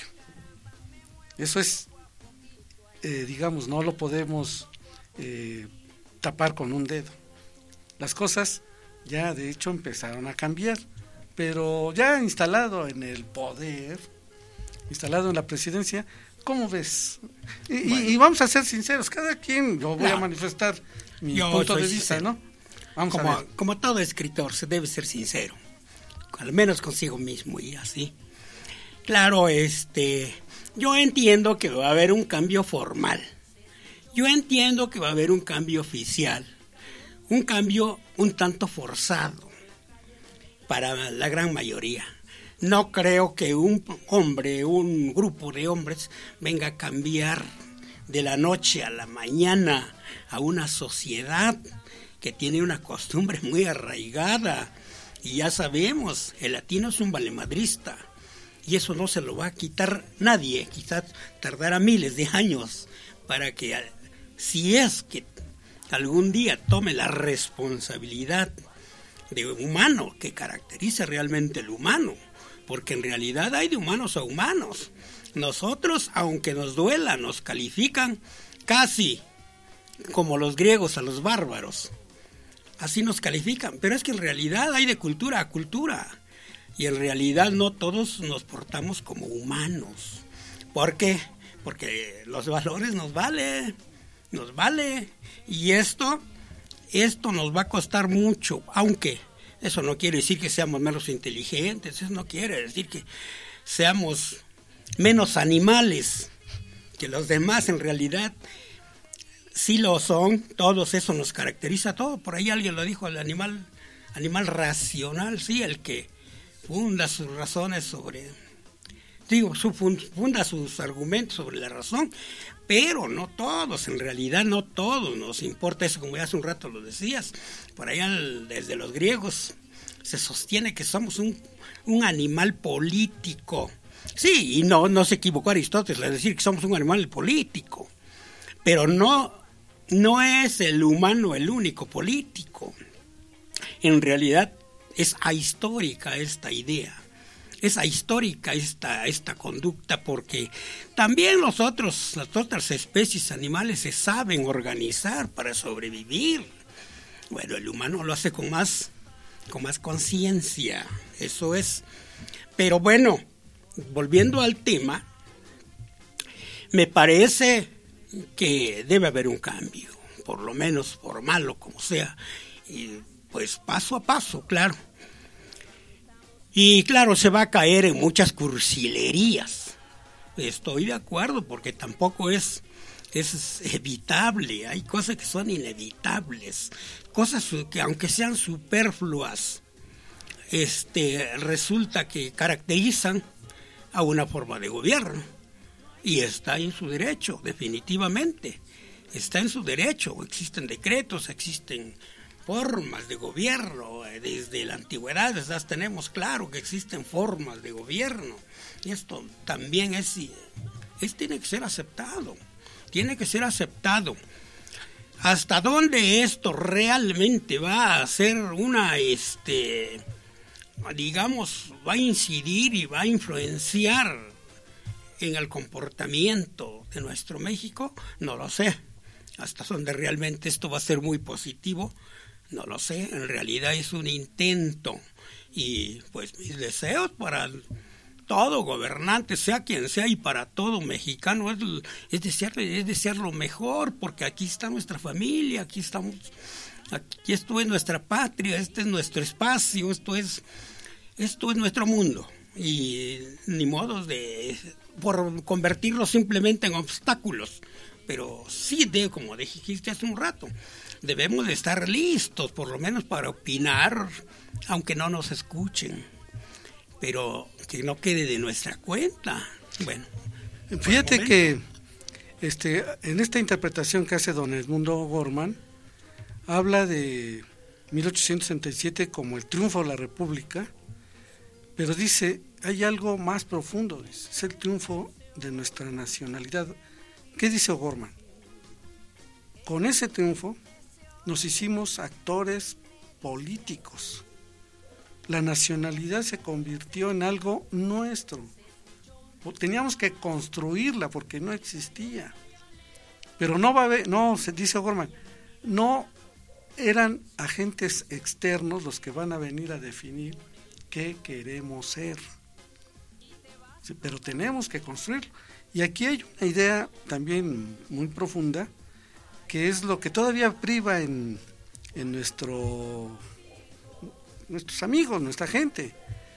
Eso es, eh, digamos, no lo podemos eh, tapar con un dedo. Las cosas ya de hecho empezaron a cambiar, pero ya instalado en el poder, instalado en la presidencia, ¿cómo ves? Y, bueno, y vamos a ser sinceros, cada quien, yo voy no, a manifestar mi punto de vista, sincero. ¿no? Vamos como, a ver. Como todo escritor, se debe ser sincero, al menos consigo mismo y así. Claro, este, yo entiendo que va a haber un cambio formal, yo entiendo que va a haber un cambio oficial, un cambio un tanto forzado para la gran mayoría. No creo que un hombre, un grupo de hombres venga a cambiar de la noche a la mañana a una sociedad que tiene una costumbre muy arraigada. Y ya sabemos, el latino es un valemadrista y eso no se lo va a quitar nadie. Quizás tardará miles de años para que, si es que algún día tome la responsabilidad de humano que caracteriza realmente el humano, porque en realidad hay de humanos a humanos. Nosotros, aunque nos duela, nos califican casi como los griegos a los bárbaros. Así nos califican, pero es que en realidad hay de cultura a cultura. Y en realidad no todos nos portamos como humanos. ¿Por qué? Porque los valores nos vale, nos vale. Y esto, esto nos va a costar mucho, aunque eso no quiere decir que seamos menos inteligentes, eso no quiere decir que seamos menos animales que los demás. En realidad sí lo son, todos, eso nos caracteriza todo. Por ahí alguien lo dijo, el animal, animal racional, sí, el que funda sus razones sobre, digo, su, funda sus argumentos sobre la razón, pero no todos, en realidad no todos nos importa eso, como ya hace un rato lo decías. Por allá desde los griegos se sostiene que somos un, un animal político. Sí, y no, no se equivocó Aristóteles al decir que somos un animal político, pero no, no es el humano el único político. En realidad es ahistórica esta idea. Es ahistórica esta, esta conducta, porque también los otros, las otras especies animales se saben organizar para sobrevivir. Bueno, el humano lo hace con más, con más conciencia, eso es. Pero bueno, volviendo al tema, me parece que debe haber un cambio, por lo menos formal o como sea, y pues paso a paso, claro. Y claro, se va a caer en muchas cursilerías. Estoy de acuerdo, porque tampoco es, es evitable. Hay cosas que son inevitables. Cosas que, aunque sean superfluas, este, resulta que caracterizan a una forma de gobierno. Y está en su derecho, definitivamente. Está en su derecho. Existen decretos, existen formas de gobierno. Desde la antigüedad desde tenemos claro que existen formas de gobierno, y esto también es, es tiene que ser aceptado, tiene que ser aceptado. ¿Hasta dónde esto realmente va a ser una, este, digamos, va a incidir y va a influenciar en el comportamiento de nuestro México? No lo sé. Hasta dónde realmente esto va a ser muy positivo, no lo sé. En realidad es un intento, y pues mis deseos para, todo gobernante, sea quien sea, y para todo mexicano es, es, desear, es desear lo mejor, porque aquí está nuestra familia, aquí estamos, aquí esto es nuestra patria, este es nuestro espacio, esto es, esto es nuestro mundo, y ni modo de por convertirlo simplemente en obstáculos, pero sí, de, como dijiste hace un rato, debemos de estar listos, por lo menos para opinar, aunque no nos escuchen, pero que no quede de nuestra cuenta. Bueno, fíjate que este, en esta interpretación que hace don Edmundo Gorman, habla de mil ochocientos sesenta y siete como el triunfo de la República, pero dice, hay algo más profundo, dice, es el triunfo de nuestra nacionalidad. ¿Qué dice O'Gorman? Con ese triunfo nos hicimos actores políticos. La nacionalidad se convirtió en algo nuestro. Teníamos que construirla porque no existía. Pero no va a haber, no, se dice O'Gorman, no eran agentes externos los que van a venir a definir qué queremos ser. Sí, pero tenemos que construirlo. Y aquí hay una idea también muy profunda, que es lo que todavía priva en, en nuestro, nuestros amigos, nuestra gente.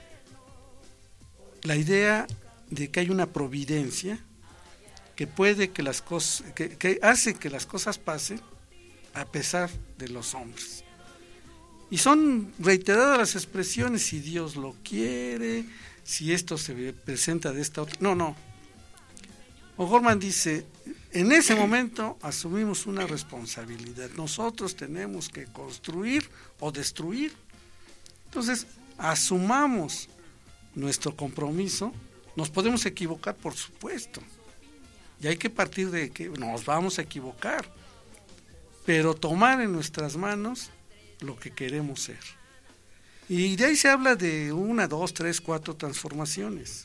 La idea de que hay una providencia que puede que las cosas, que, que hace que las cosas pasen a pesar de los hombres. Y son reiteradas las expresiones, si Dios lo quiere, si esto se presenta de esta otra. No, no. O'Gorman dice, en ese momento asumimos una responsabilidad. Nosotros tenemos que construir o destruir. Entonces, asumamos nuestro compromiso. Nos podemos equivocar, por supuesto. Y hay que partir de que nos vamos a equivocar. Pero tomar en nuestras manos lo que queremos ser. Y de ahí se habla de una, dos, tres, cuatro transformaciones.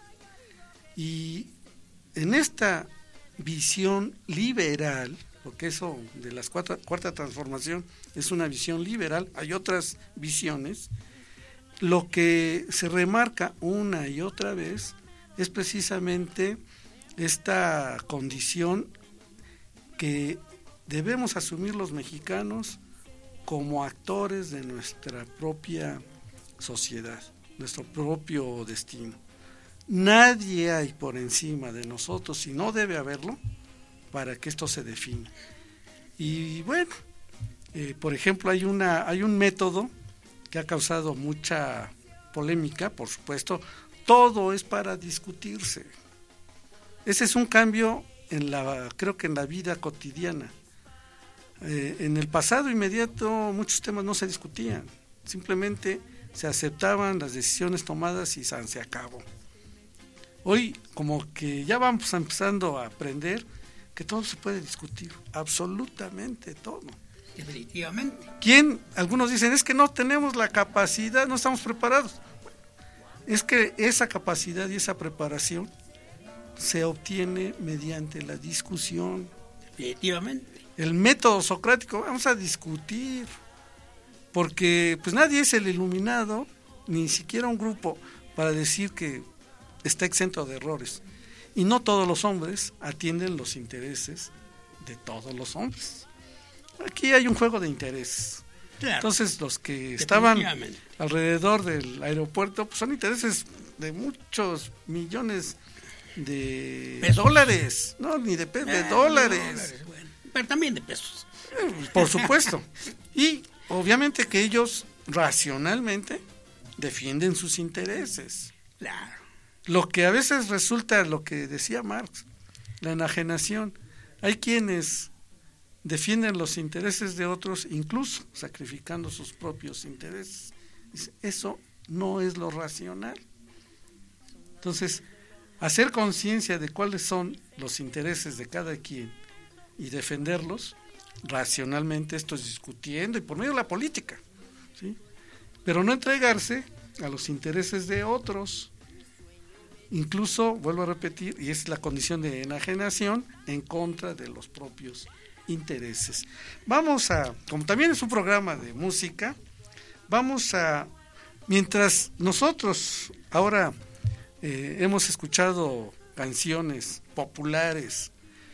Y en esta visión liberal, porque eso de la cuarta, cuarta transformación es una visión liberal, hay otras visiones, lo que se remarca una y otra vez es precisamente esta condición que debemos asumir los mexicanos como actores de nuestra propia sociedad, nuestro propio destino. Nadie hay por encima de nosotros y no debe haberlo para que esto se defina. Y bueno, eh, por ejemplo, hay una hay un método que ha causado mucha polémica, por supuesto. Todo es para discutirse. Ese es un cambio en la, creo que en la vida cotidiana. Eh, en el pasado inmediato muchos temas no se discutían, simplemente se aceptaban las decisiones tomadas y se acabó. Hoy como que ya vamos empezando a aprender que todo se puede discutir, absolutamente todo. Definitivamente. ¿Quién? Algunos dicen, es que no tenemos la capacidad, no estamos preparados. Es que esa capacidad y esa preparación se obtiene mediante la discusión. Definitivamente. El método socrático, vamos a discutir, porque pues nadie es el iluminado, ni siquiera un grupo, para decir que está exento de errores. Y no todos los hombres atienden los intereses de todos los hombres. Aquí hay un juego de intereses. Claro. Entonces los que estaban alrededor del aeropuerto pues son intereses de muchos millones de pesos. Dólares, no, ni de pesos, de eh, dólares. dólares bueno. Pero también de pesos. Por supuesto. Y obviamente que ellos racionalmente defienden sus intereses. Claro. Lo que a veces resulta lo que decía Marx, la enajenación. Hay quienes defienden los intereses de otros, incluso sacrificando sus propios intereses. Eso no es lo racional. Entonces, hacer conciencia de cuáles son los intereses de cada quien y defenderlos racionalmente, esto es discutiendo y por medio de la política, ¿sí? Pero no entregarse a los intereses de otros. Incluso, vuelvo a repetir, y es la condición de enajenación en contra de los propios intereses. Vamos a, como también es un programa de música, vamos a, mientras nosotros ahora eh, hemos escuchado canciones populares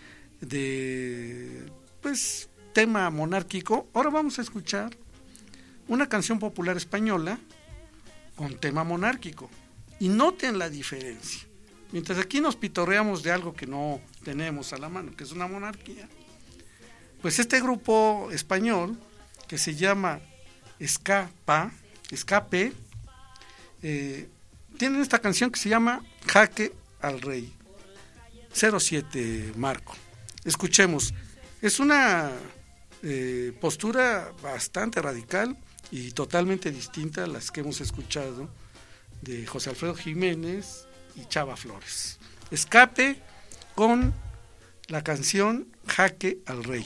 de, pues, tema monárquico. Ahora vamos a escuchar una canción popular española con tema monárquico. Y noten la diferencia. Mientras aquí nos pitorreamos de algo que no tenemos a la mano, que es una monarquía, pues este grupo español, que se llama Escapa, Escape, eh, tienen esta canción que se llama Jaque al Rey. cero siete Marco. Escuchemos. Es una eh, postura bastante radical y totalmente distinta a las que hemos escuchado de José Alfredo Jiménez y Chava Flores. Escape con la canción Jaque al Rey.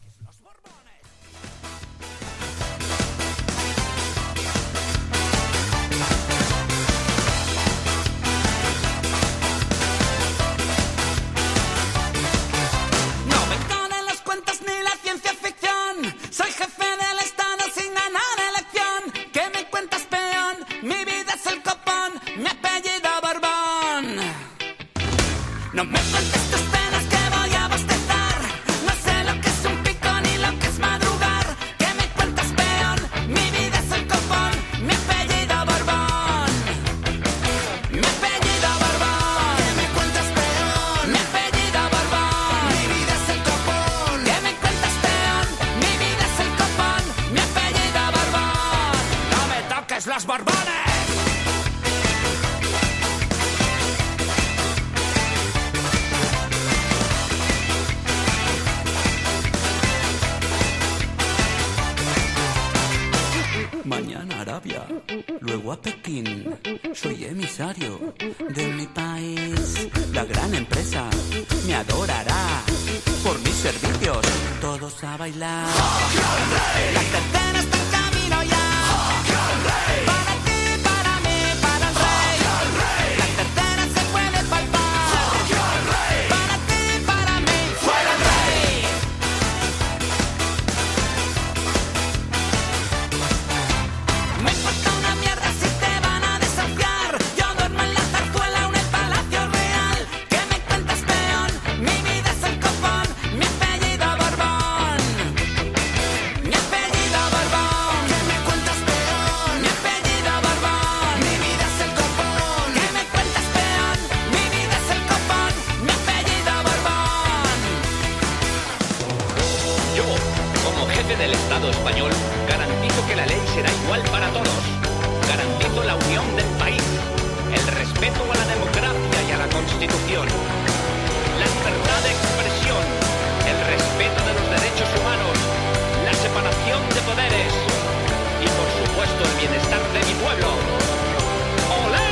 No me engañan los cuentos ni la ciencia ficción. Soy jefe del Estado sin ganar elección. ¿Qué me cuentas, peón? Mi vida es el copón, mi apellido Borbón. No me cuentes tus penas que voy a bostezar. No sé lo que es un pico ni lo que es madrugar. ¿Qué me cuentas, peón? Mi vida es el copón, mi apellido Borbón. Mi apellido Borbón. ¿Qué me cuentas, peón? Mi apellido Borbón. Mi vida es el copón. ¿Qué me cuentas, peón? Mi vida es el copón, mi apellido Borbón. No me toques los Borbones. Mañana Arabia, luego a Pekín. Soy emisario de mi país. La gran empresa me adorará por mis servicios. Todos a bailar. La tercera está en camino ya. Para ti, para mí, para el rey. La tercera se puede palpar. Para ti, para mí, fuera el rey. Me importa una mierda si te van a desafiar. Yo duermo en la zarzuela o en el Palacio Real. ¿Qué me cuentas, peón? Mi vida es el copón, mi apellido Borbón. Mi apellido Borbón. ¿Qué me cuentas, peón? Mi apellido Borbón. Mi vida es el copón. ¿Qué me cuentas, peón? Mi vida es el copón, mi apellido Borbón. Yo, como jefe del Estado español, garantizo que la ley será igual para todos. Garantizo la unión del país, el respeto a la democracia y a la Constitución, la libertad de expresión, el respeto de los derechos humanos, la separación de poderes y, por supuesto, el bienestar de mi pueblo. ¡Olé!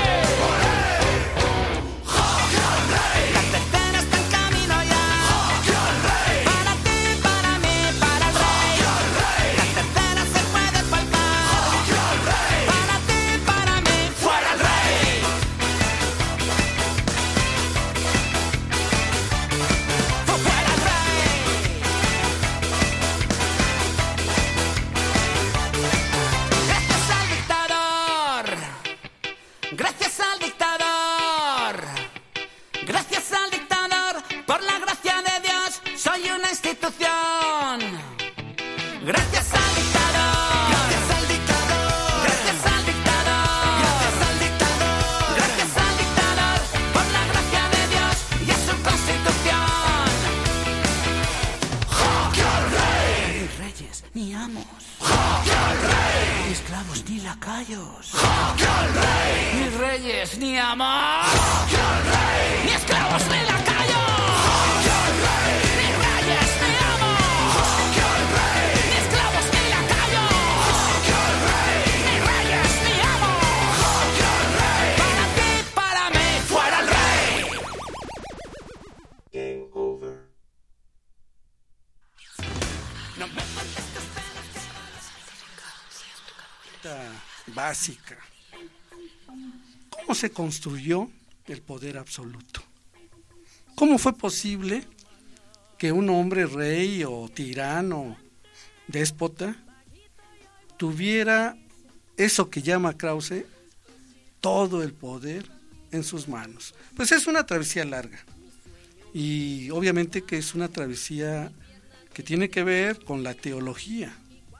La tercera está en camino ya. Para ti, para mí, para el rey. La tercera se puede palpar. Para ti, para mí, fuera el rey. Fuera el rey. Gracias al dictador. Gracias al dictador. Gracias al dictador, por la gracia de Dios, soy una institución. Gracias al dictador. Gracias al dictador. Gracias al dictador. Gracias al dictador. Gracias al dictador, por la gracia de Dios y a su constitución. ¡Jaque al rey! Ni reyes, ni amos. ¡Jaque al rey! Ni esclavos, ni lacayos. ¡Jaque al rey! Ni reyes, ni amos. Ni esclavos, ni lacayos. Ni reyes, ni amos. Ni esclavos, ni lacayos. Ni reyes, ni amos. Para ti, para mí, fuera el rey. Game over. No me cuentes tus Básica. ¿Cómo se construyó el poder absoluto? ¿Cómo fue posible que un hombre rey o tirano, déspota, tuviera eso que llama Krause, todo el poder en sus manos. Pues es una travesía larga y obviamente que es una travesía que tiene que ver con la teología.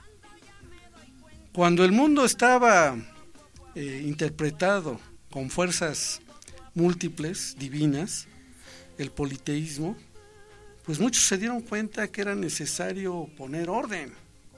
Cuando el mundo estaba eh, interpretado con fuerzas múltiples, divinas, el politeísmo, pues muchos se dieron cuenta que era necesario poner orden.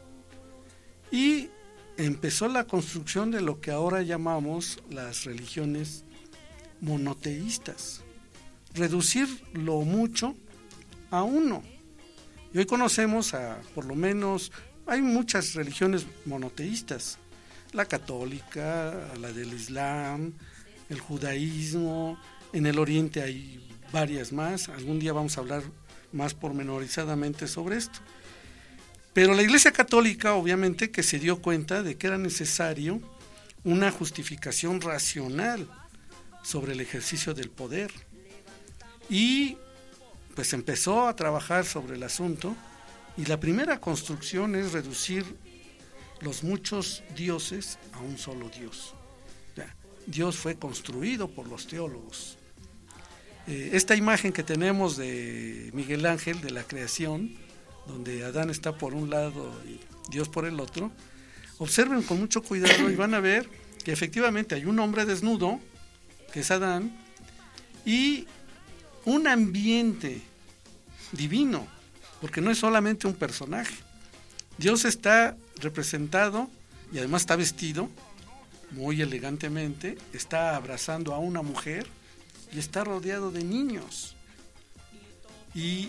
Y empezó la construcción de lo que ahora llamamos las religiones monoteístas. Reducir lo mucho a uno. Y hoy conocemos a, por lo menos, hay muchas religiones monoteístas. La católica, la del Islam, el judaísmo, en el Oriente hay varias más. Algún día vamos a hablar más pormenorizadamente sobre esto. Pero la Iglesia Católica, obviamente, que se dio cuenta de que era necesario una justificación racional sobre el ejercicio del poder. Y pues empezó a trabajar sobre el asunto, y la primera construcción es reducir los muchos dioses a un solo Dios. Ya, Dios fue construido por los teólogos. Eh, esta imagen que tenemos de Miguel Ángel, de la creación, donde Adán está por un lado y Dios por el otro, observen con mucho cuidado y van a ver que efectivamente hay un hombre desnudo, que es Adán, y un ambiente divino, porque no es solamente un personaje. Dios está representado y además está vestido muy elegantemente, está abrazando a una mujer y está rodeado de niños. ¿Y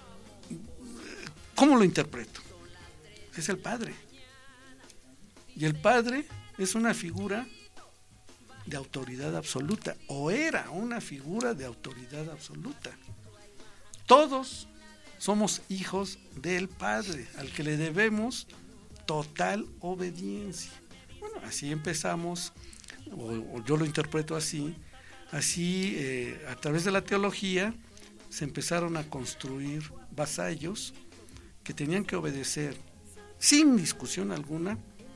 cómo lo interpreto? Es el Padre. Y el Padre es una figura de autoridad absoluta, o era una figura de autoridad absoluta. Todos somos hijos del Padre, al que le debemos total obediencia. Bueno, así empezamos, o, o yo lo interpreto así, así eh, a través de la teología se empezaron a construir vasallos que tenían que obedecer sin discusión alguna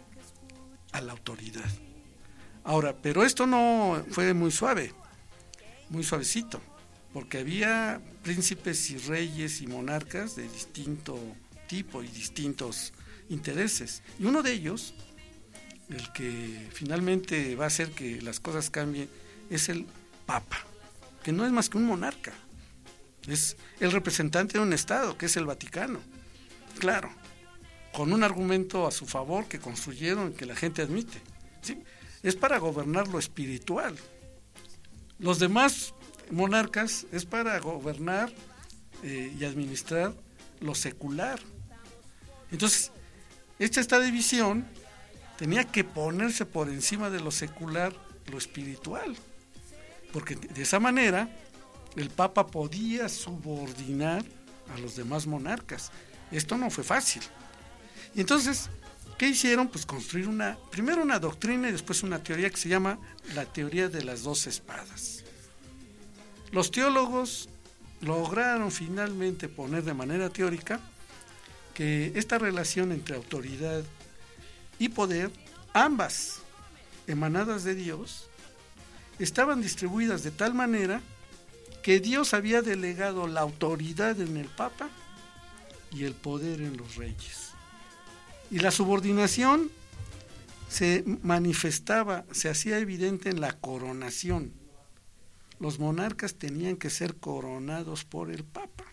a la autoridad. Ahora, pero esto no fue muy suave, muy suavecito, porque había príncipes y reyes y monarcas de distinto tipo y distintos intereses. Y uno de ellos, el que finalmente va a hacer que las cosas cambien, es el Papa, que no es más que un monarca, es el representante de un Estado, que es el Vaticano. Claro, con un argumento a su favor que construyeron, que la gente admite, ¿sí? Es para gobernar lo espiritual. Los demás monarcas es para gobernar eh, y administrar lo secular. Entonces, hecha esta división, tenía que ponerse por encima de lo secular, lo espiritual, porque de esa manera el Papa podía subordinar a los demás monarcas. Esto no fue fácil. Y entonces, ¿qué hicieron? Pues construir una, primero una doctrina y después una teoría que se llama la teoría de las dos espadas. Los teólogos lograron finalmente poner de manera teórica que esta relación entre autoridad y poder, ambas emanadas de Dios, estaban distribuidas de tal manera que Dios había delegado la autoridad en el Papa y el poder en los reyes. Y la subordinación se manifestaba, se hacía evidente en la coronación. Los monarcas tenían que ser coronados por el Papa.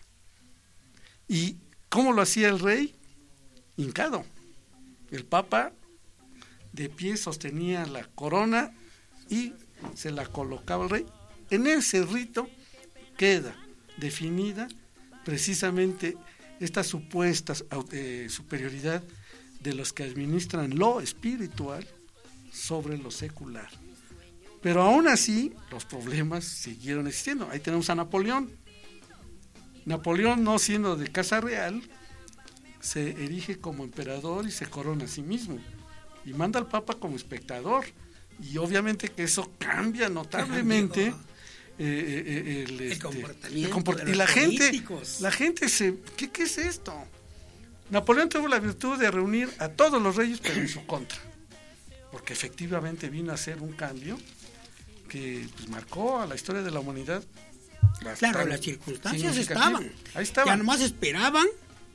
¿Y cómo lo hacía el rey? Hincado. El Papa de pie sostenía la corona y se la colocaba el rey. En ese rito queda definida precisamente esta supuesta eh, superioridad de los que administran lo espiritual sobre lo secular. Pero aún así, los problemas siguieron existiendo. Ahí tenemos a Napoleón. Napoleón, no siendo de casa real, se erige como emperador y se corona a sí mismo. Y manda al Papa como espectador. Y obviamente que eso cambia notablemente eh, eh, el, el este, comportamiento el comport- de los y la gente, políticos. la gente se, ¿qué, ¿qué es esto? Napoleón tuvo la virtud de reunir a todos los reyes, pero en su contra, porque efectivamente vino a hacer un cambio que pues, marcó a la historia de la humanidad. Claro, las circunstancias estaban. Ahí estaban. Ya nomás esperaban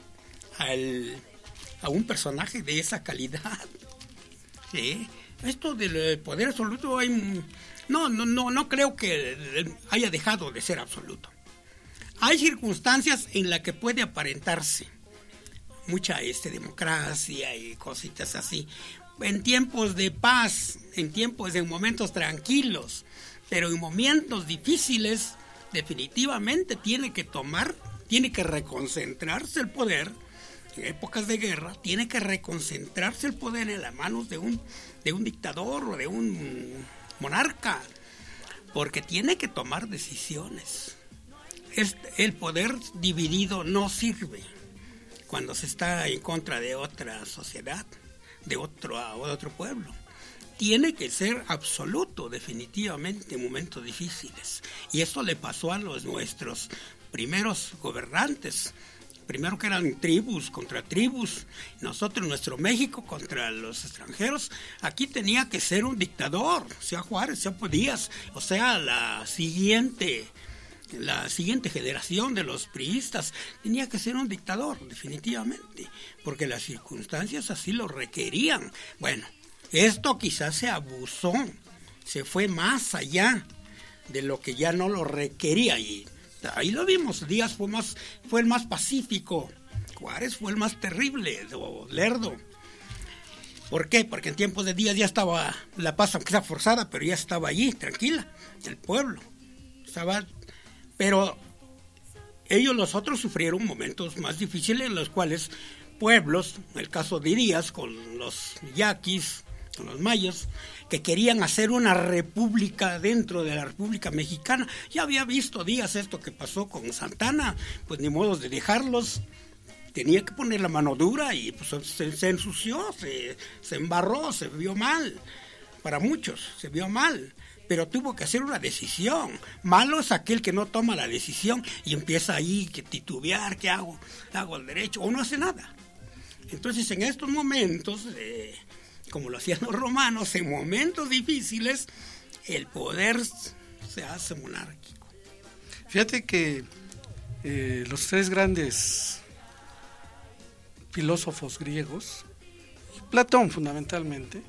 al, a un personaje de esa calidad. Sí. Esto del poder absoluto hay, no, no, no, no creo que haya dejado de ser absoluto. Hay circunstancias en las que puede aparentarse mucha este, democracia y cositas así. En tiempos de paz, en tiempos, en momentos tranquilos, pero en momentos difíciles, definitivamente tiene que tomar, tiene que reconcentrarse el poder. En épocas de guerra, tiene que reconcentrarse el poder en las manos de un, de un dictador o de un monarca, porque tiene que tomar decisiones. Este, el poder dividido no sirve cuando se está en contra de otra sociedad, de otro, de otro pueblo. Tiene que ser absoluto, definitivamente, en momentos difíciles. Y eso le pasó a los nuestros primeros gobernantes. Primero que eran tribus contra tribus, nosotros, nuestro México contra los extranjeros. Aquí tenía que ser un dictador, sea Juárez, sea Díaz, o sea, la siguiente, la siguiente generación de los priistas, tenía que ser un dictador, definitivamente, porque las circunstancias así lo requerían. Bueno, esto quizás se abusó, se fue más allá de lo que ya no lo requería y ahí lo vimos. Díaz fue más, fue el más pacífico, Juárez fue el más terrible, o lerdo. ¿Por qué? Porque en tiempos de Díaz ya estaba la paz, aunque sea forzada, pero ya estaba allí, tranquila, el pueblo. Estaba, pero ellos, los otros, sufrieron momentos más difíciles en los cuales pueblos, en el caso de Díaz, con los yaquis, con los mayas, que querían hacer una república dentro de la República Mexicana. Ya había visto Díaz esto que pasó con Santana, pues ni modo de dejarlos, tenía que poner la mano dura y pues se, se ensució, se, se embarró, se vio mal, para muchos se vio mal, pero tuvo que hacer una decisión. Malo es aquel que no toma la decisión y empieza ahí que titubear, ¿qué hago? ¿Hago el derecho? O no hace nada. Entonces en estos momentos, eh, como lo hacían los romanos, en momentos difíciles, el poder se hace monárquico. Fíjate que eh, los tres grandes filósofos griegos, Platón fundamentalmente,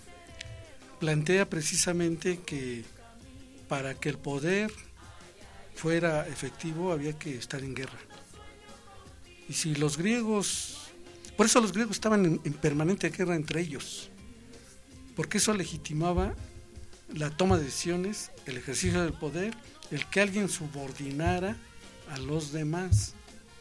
plantea precisamente que para que el poder fuera efectivo había que estar en guerra. Y si los griegos... Por eso los griegos estaban en, en permanente guerra entre ellos, porque eso legitimaba la toma de decisiones, el ejercicio del poder, el que alguien subordinara a los demás.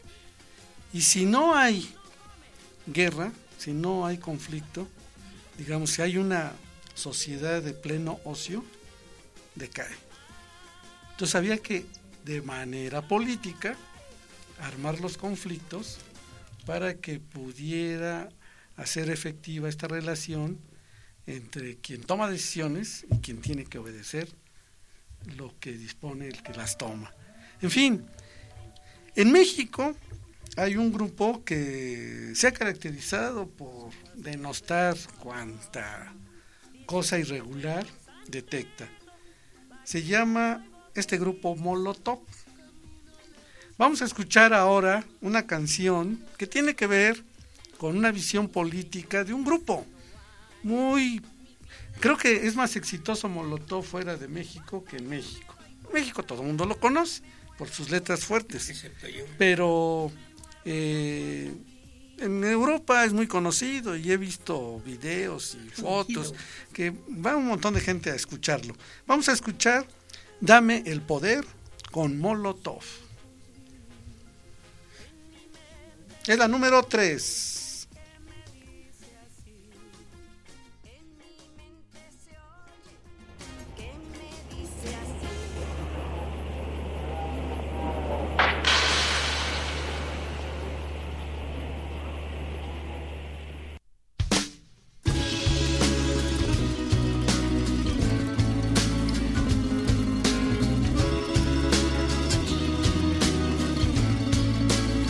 Y si no hay guerra, si no hay conflicto, digamos, si hay una sociedad de pleno ocio, decae. Entonces había que, de manera política, armar los conflictos para que pudiera hacer efectiva esta relación entre quien toma decisiones y quien tiene que obedecer lo que dispone el que las toma. En fin, en México hay un grupo que se ha caracterizado por denostar cuanta cosa irregular detecta. Se llama este grupo Molotov. Vamos a escuchar ahora una canción que tiene que ver con una visión política de un grupo muy... Creo que es más exitoso Molotov fuera de México que en México. En México todo el mundo lo conoce por sus letras fuertes, pero eh, en Europa es muy conocido y he visto videos y fotos que va un montón de gente a escucharlo. Vamos a escuchar Dame el Poder con Molotov. Es la número tres.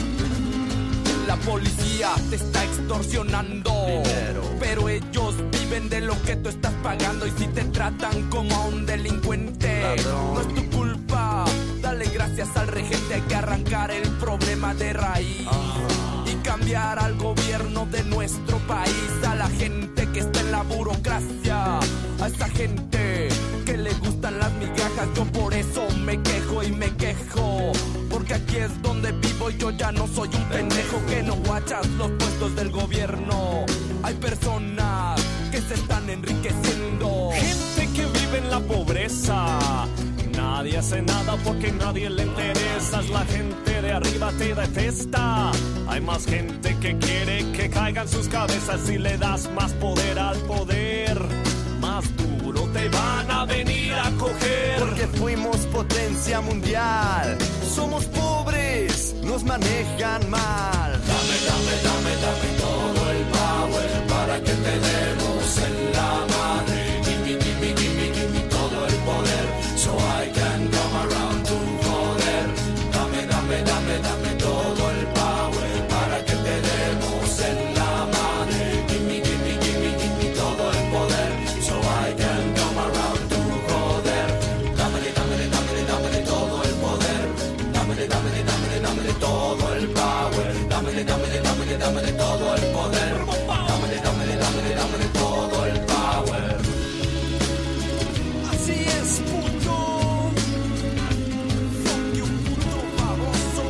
Te está extorsionando, dinero. Pero ellos viven viven de lo que tú estás pagando. Y si te tratan como a un delincuente, ladrón, no es tu culpa. Dale gracias al regente, hay que arrancar el problema de raíz. Ah. Y cambiar al gobierno de nuestro país, a la gente que está en la burocracia, a esa gente que le gustan las migajas. Yo por eso me quejo y me quejo, porque aquí es donde vivo y yo ya no soy un pendejo que no guachas los puestos del gobierno. Hay personas que se están enriqueciendo, gente que vive en la pobreza. Nadie hace nada porque nadie le interesa. La gente de arriba te detesta. Hay más gente que quiere que caigan sus cabezas. Si le das más poder al poder, más duro te van a venir a coger. Porque fuimos potencia mundial. Somos pobres, nos manejan mal. Dame, dame, dame, dame todo el power para que te demos en la madre. Gimme, gimme, gimme, gimme todo el poder, so I can come around to joder. Dame, dame, dame, dame todo el power para que te demos en la madre. Gimme, gimme, gimme, gimme todo el poder, so I can come around to joder. Dámele, dámele, dámele, dámele todo el poder. Dámele, dámele, dámele, dámele todo el power. Dámele, dámele, dámele, dámele todo el poder. Dámele, dámele, dámele, dámele todo el power. Así es, puto. Fuck you, puto baboso.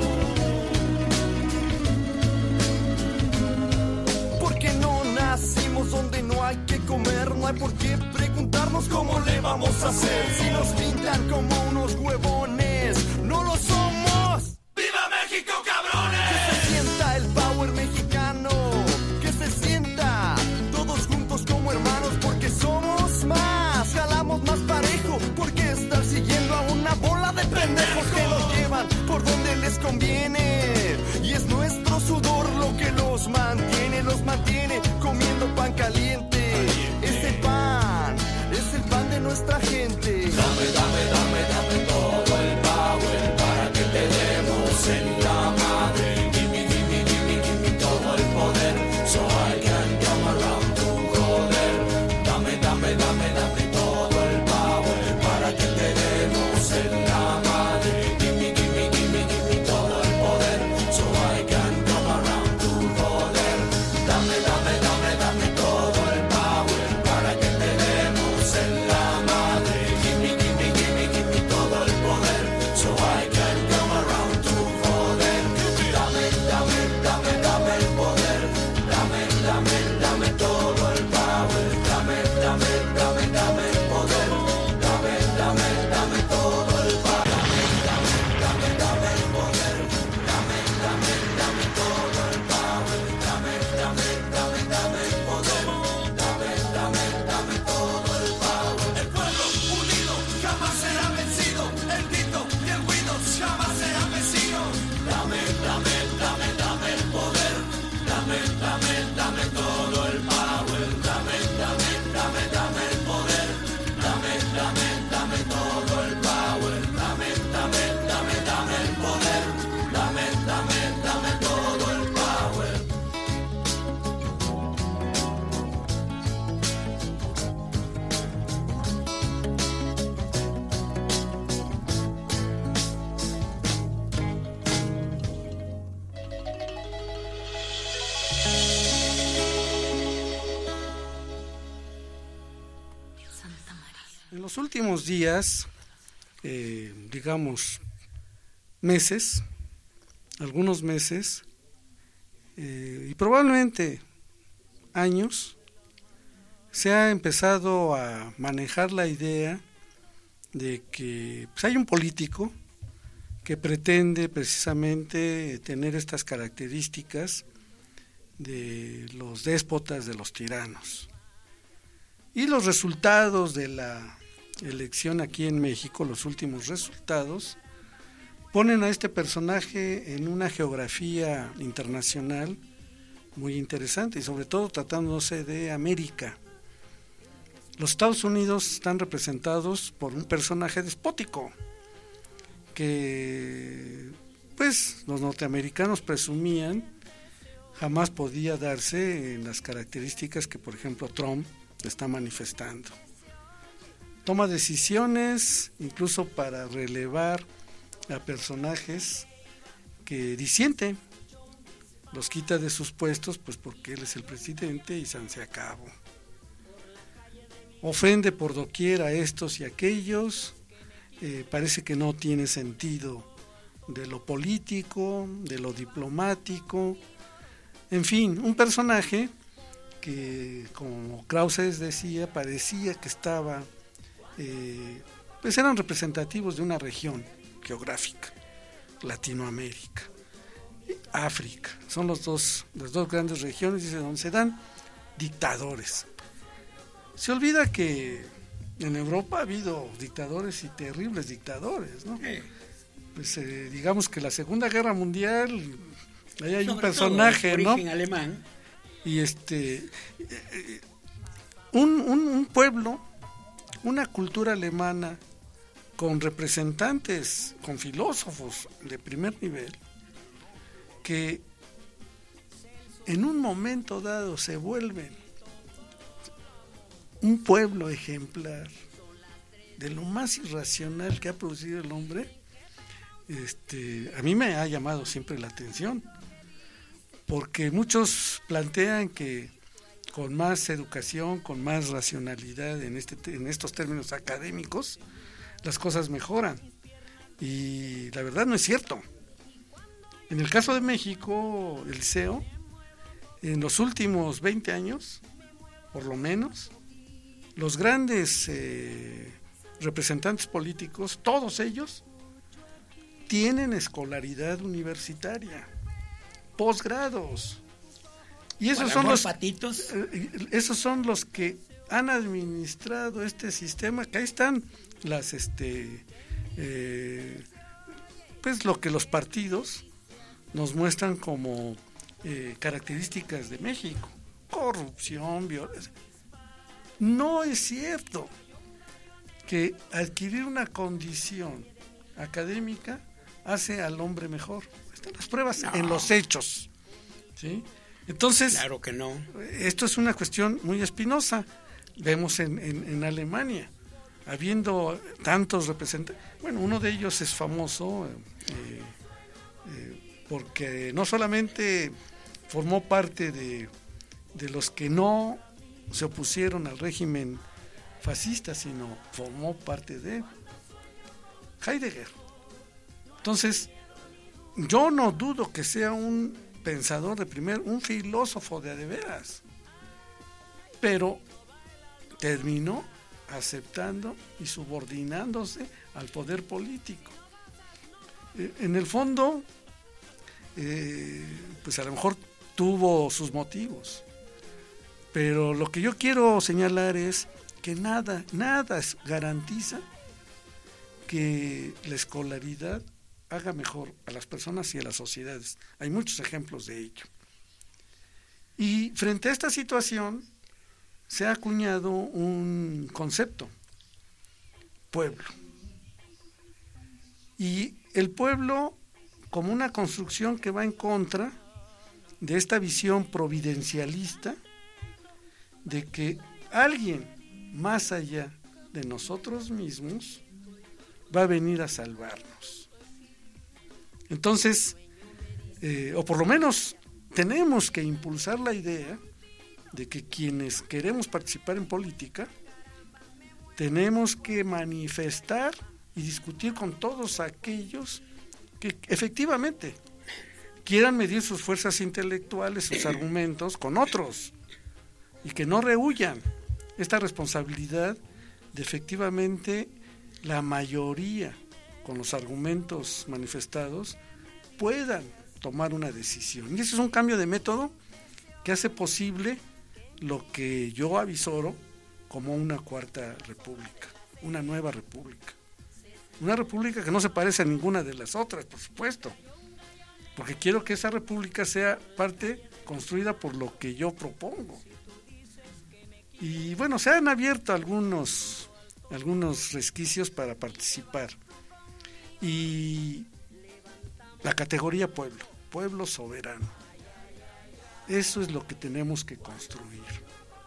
Porque no nacimos donde no hay que comer. No hay por qué preguntarnos cómo le vamos a hacer. Si nos pintan como unos huevones, no lo somos. ¡Viva México, cabrones! Que se sienta el power mexicano, que se sienta todos juntos como hermanos, porque somos más, jalamos más parejo, porque estar siguiendo a una bola de pendejos que nos llevan por donde les conviene. Y es nuestro sudor lo que los mantiene, los mantiene comiendo pan caliente. Ese pan es el pan de nuestra gente. Dame, dame, dame, dame todo el power para que te demos en la madre. Gimme, gimme, gimme, gimme todo el poder, so I can come around to joder. Dame, dame, dame, dame todo el power para que te demos en la madre. Gimme, gimme, gimme, gimme todo el poder, so I can come around to joder. Dame, dame, dame, dame todo el power para que te demos en la madre. Gimme, gimme, gimme, gimme todo el poder, so I can come around to joder. Dame, dame, dame, dame el poder. Dame, dame, dame todo el power. Dame, dame, dame, dame el poder. Dame, dame, dame todo el power. Dame, dame, dame, dame el poder. Dame, dame, dame todo el power. Dame, dame, dame, dame el poder. Dame, dame, dame todo el power. El pueblo unido jamás será vencido. El grito y el ruido jamás serán vecinos. Dame, dame, dame, dame el poder. Dame, dame, dame todo el power. Dame, dame, dame, dame el poder. Dame, dame, dame todo el power. Dame, dame, dame, dame el poder. Dame, dame, dame todo el power. En los últimos días, eh, digamos meses, algunos meses, eh, y probablemente años, se ha empezado a manejar la idea de que pues, hay un político que pretende precisamente tener estas características de los déspotas, de los tiranos. Y los resultados de la elección aquí en México, los últimos resultados, ponen a este personaje en una geografía internacional muy interesante, y sobre todo tratándose de América. Los Estados Unidos están representados por un personaje despótico, que pues los norteamericanos presumían jamás podía darse en las características que, por ejemplo, Trump está manifestando. Toma decisiones incluso para relevar a personajes que disienten, los quita de sus puestos pues porque él es el presidente y se acabó. Ofende por doquier a estos y aquellos, eh, parece que no tiene sentido de lo político, de lo diplomático, en fin, un personaje que, como Krauss decía, parecía que estaba, eh, pues eran representativos de una región geográfica, Latinoamérica, África, son los dos, las dos grandes regiones, dice, donde se dan dictadores. Se olvida que en Europa ha habido dictadores y terribles dictadores, ¿no? Eh. Pues eh, digamos que la Segunda Guerra Mundial, ahí hay Sobre un personaje, todo, ¿no? Origen alemán. Y este, eh, un, un, un pueblo, una cultura alemana con representantes, con filósofos de primer nivel, que en un momento dado se vuelven un pueblo ejemplar de lo más irracional que ha producido el hombre, este, a mí me ha llamado siempre la atención, porque muchos plantean que con más educación, con más racionalidad en, este, en estos términos académicos, las cosas mejoran, y la verdad no es cierto. En el caso de México, el C E O, en los últimos veinte años, por lo menos, los grandes eh, representantes políticos, todos ellos, tienen escolaridad universitaria, posgrados. Y esos son los patitos. Eh, esos son los que han administrado este sistema, que ahí están las este eh, pues lo que los partidos nos muestran como eh, características de México: corrupción, violencia. No es cierto que adquirir una condición académica hace al hombre mejor. Están las pruebas no. en los hechos, ¿sí? Entonces, claro que no. Esto es una cuestión muy espinosa. Vemos en, en, en Alemania, habiendo tantos representantes, bueno, uno de ellos es famoso eh, eh, porque no solamente formó parte de, de los que no se opusieron al régimen fascista, sino formó parte de Heidegger. Entonces, yo no dudo que sea un pensador de primer, un filósofo de a de veras, pero terminó aceptando y subordinándose al poder político. Eh, en el fondo, eh, pues a lo mejor tuvo sus motivos, pero lo que yo quiero señalar es que nada, nada garantiza que la escolaridad haga mejor a las personas y a las sociedades. Hay muchos ejemplos de ello. Y frente a esta situación se ha acuñado un concepto: pueblo. Y el pueblo como una construcción que va en contra de esta visión providencialista de que alguien más allá de nosotros mismos va a venir a salvarnos. Entonces, eh, o por lo menos tenemos que impulsar la idea de que quienes queremos participar en política tenemos que manifestar y discutir con todos aquellos que efectivamente quieran medir sus fuerzas intelectuales, sus argumentos con otros, y que no rehuyan esta responsabilidad de efectivamente la mayoría, con los argumentos manifestados, puedan tomar una decisión. Y ese es un cambio de método que hace posible lo que yo avisoro como una cuarta república, una nueva república. Una república que no se parece a ninguna de las otras, por supuesto, porque quiero que esa república sea parte construida por lo que yo propongo. Y bueno, se han abierto algunos, algunos resquicios para participar. Y la categoría pueblo, pueblo soberano, eso es lo que tenemos que construir.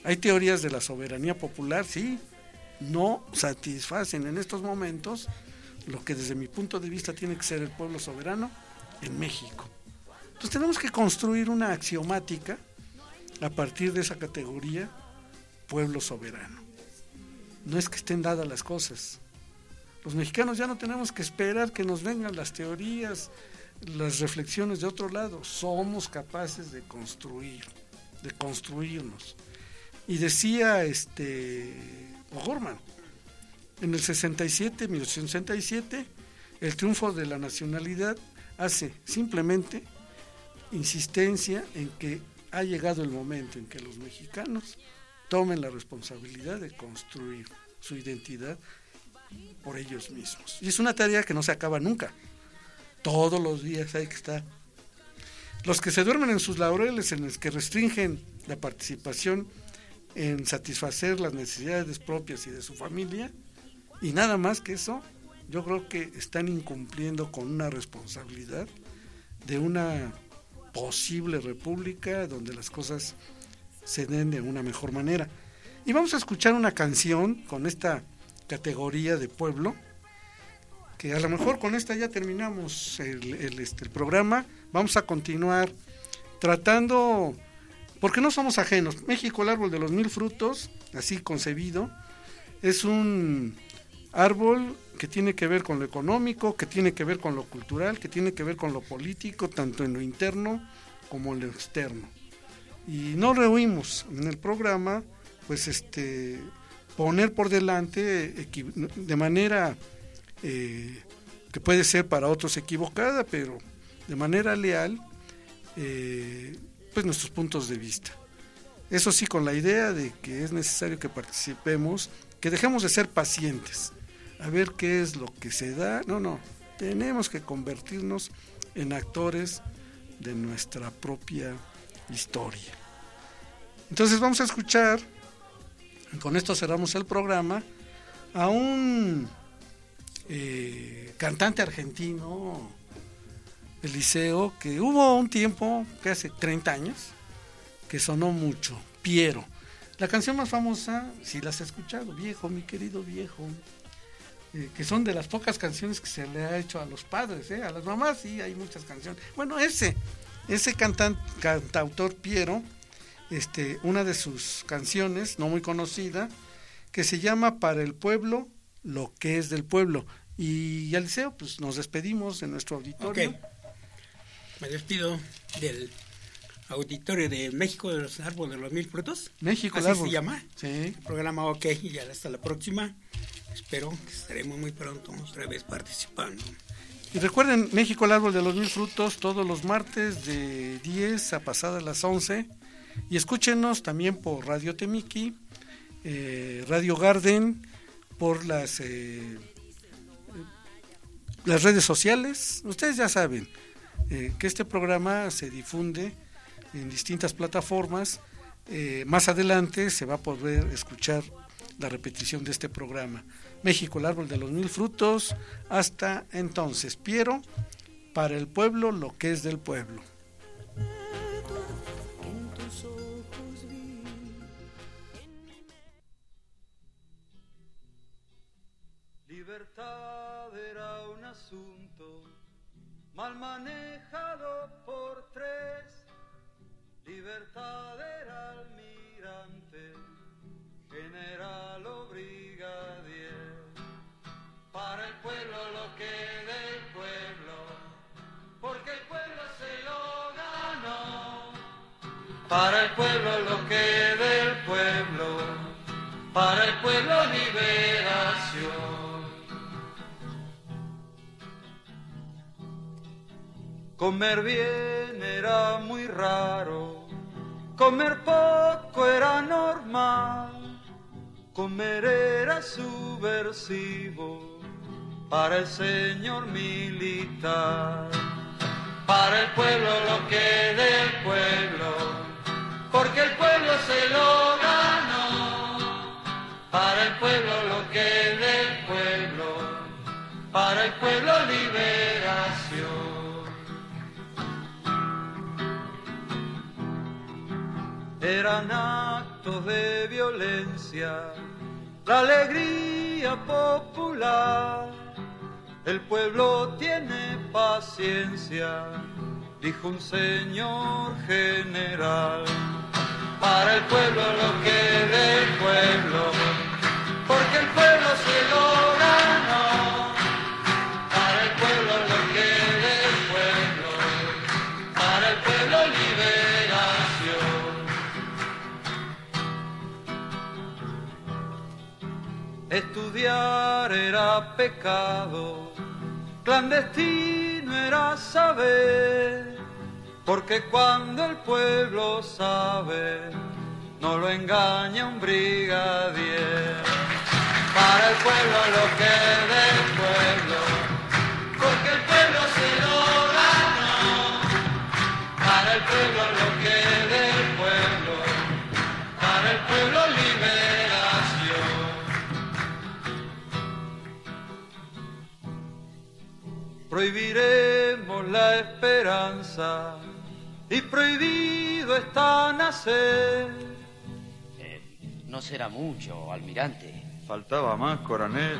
Hay teorías de la soberanía popular, sí, no satisfacen en estos momentos lo que desde mi punto de vista tiene que ser el pueblo soberano en México. Entonces tenemos que construir una axiomática a partir de esa categoría, pueblo soberano. No es que estén dadas las cosas. Los mexicanos ya no tenemos que esperar que nos vengan las teorías, las reflexiones de otro lado. Somos capaces de construir, de construirnos. Y decía este O'Gorman, en el sesenta y siete, mil ochocientos sesenta y siete, el triunfo de la nacionalidad hace simplemente insistencia en que ha llegado el momento en que los mexicanos tomen la responsabilidad de construir su identidad por ellos mismos. Y es una tarea que no se acaba nunca. Todos los días hay que estar. Los que se duermen en sus laureles, en los que restringen la participación en satisfacer las necesidades propias y de su familia, y nada más que eso, yo creo que están incumpliendo con una responsabilidad de una posible república donde las cosas se den de una mejor manera. Y vamos a escuchar una canción con esta categoría de pueblo, que a lo mejor con esta ya terminamos el, el, este, el programa. Vamos a continuar tratando, porque no somos ajenos. México, el árbol de los mil frutos, así concebido, es un árbol que tiene que ver con lo económico, que tiene que ver con lo cultural, que tiene que ver con lo político, tanto en lo interno como en lo externo. Y no rehuimos en el programa, pues este, poner por delante de manera eh, que puede ser para otros equivocada, pero de manera leal, eh, pues nuestros puntos de vista. Eso sí, con la idea de que es necesario que participemos, que dejemos de ser pacientes, a ver qué es lo que se da. No, no, tenemos que convertirnos en actores de nuestra propia historia. Entonces vamos a escuchar, con esto cerramos el programa, a un eh, cantante argentino, Eliseo, que hubo un tiempo, que hace treinta años, que sonó mucho, Piero. La canción más famosa, si la has escuchado, Viejo, mi querido viejo, eh, que son de las pocas canciones que se le ha hecho a los padres, ¿eh? A las mamás sí hay muchas canciones. Bueno, ese, ese cantan, cantautor Piero, este, una de sus canciones, no muy conocida, que se llama Para el pueblo, lo que es del pueblo. Y Eliseo, pues nos despedimos de nuestro auditorio. Okay. Me despido del auditorio de México de los Árboles de los Mil Frutos. México, así el árbol. se llama. Sí. El programa OK, y ya hasta la próxima. Espero que estaremos muy pronto otra vez participando. Y recuerden, México, el árbol de los mil frutos, todos los martes de diez a pasadas las once. Y escúchenos también por Radio Temiki, eh, Radio Garden, por las eh, las redes sociales. Ustedes ya saben eh, que este programa se difunde en distintas plataformas. Eh, más adelante se va a poder escuchar la repetición de este programa. México, el árbol de los mil frutos. Hasta entonces, Piero, para el pueblo, lo que es del pueblo. Libertad era un asunto mal manejado por tres. Libertad era almirante, general o brigadier. Para el pueblo lo que del pueblo, porque el pueblo se lo ganó. Para el pueblo lo que del pueblo, para el pueblo liberación. Comer bien era muy raro, comer poco era normal, comer era subversivo para el señor militar. Para el pueblo lo que del pueblo, porque el pueblo se lo ganó. Para el pueblo lo que del pueblo, para el pueblo liberación. Eran actos actos de violencia, la alegría popular. El pueblo tiene paciencia, dijo un señor general. Para el pueblo lo que es del pueblo, porque el pueblo se lo ganó. Para el pueblo lo que es del pueblo, para el pueblo liberación. Estudiar era pecado, clandestino era saber, porque cuando el pueblo sabe, no lo engaña un brigadier. Para el pueblo lo que es del pueblo, porque el pueblo se lo ganó. Para el pueblo lo que es del pueblo, para el pueblo liberación. Prohibiremos la esperanza y prohibido está nacer. Eh, no será mucho, almirante. Faltaba más, coronel.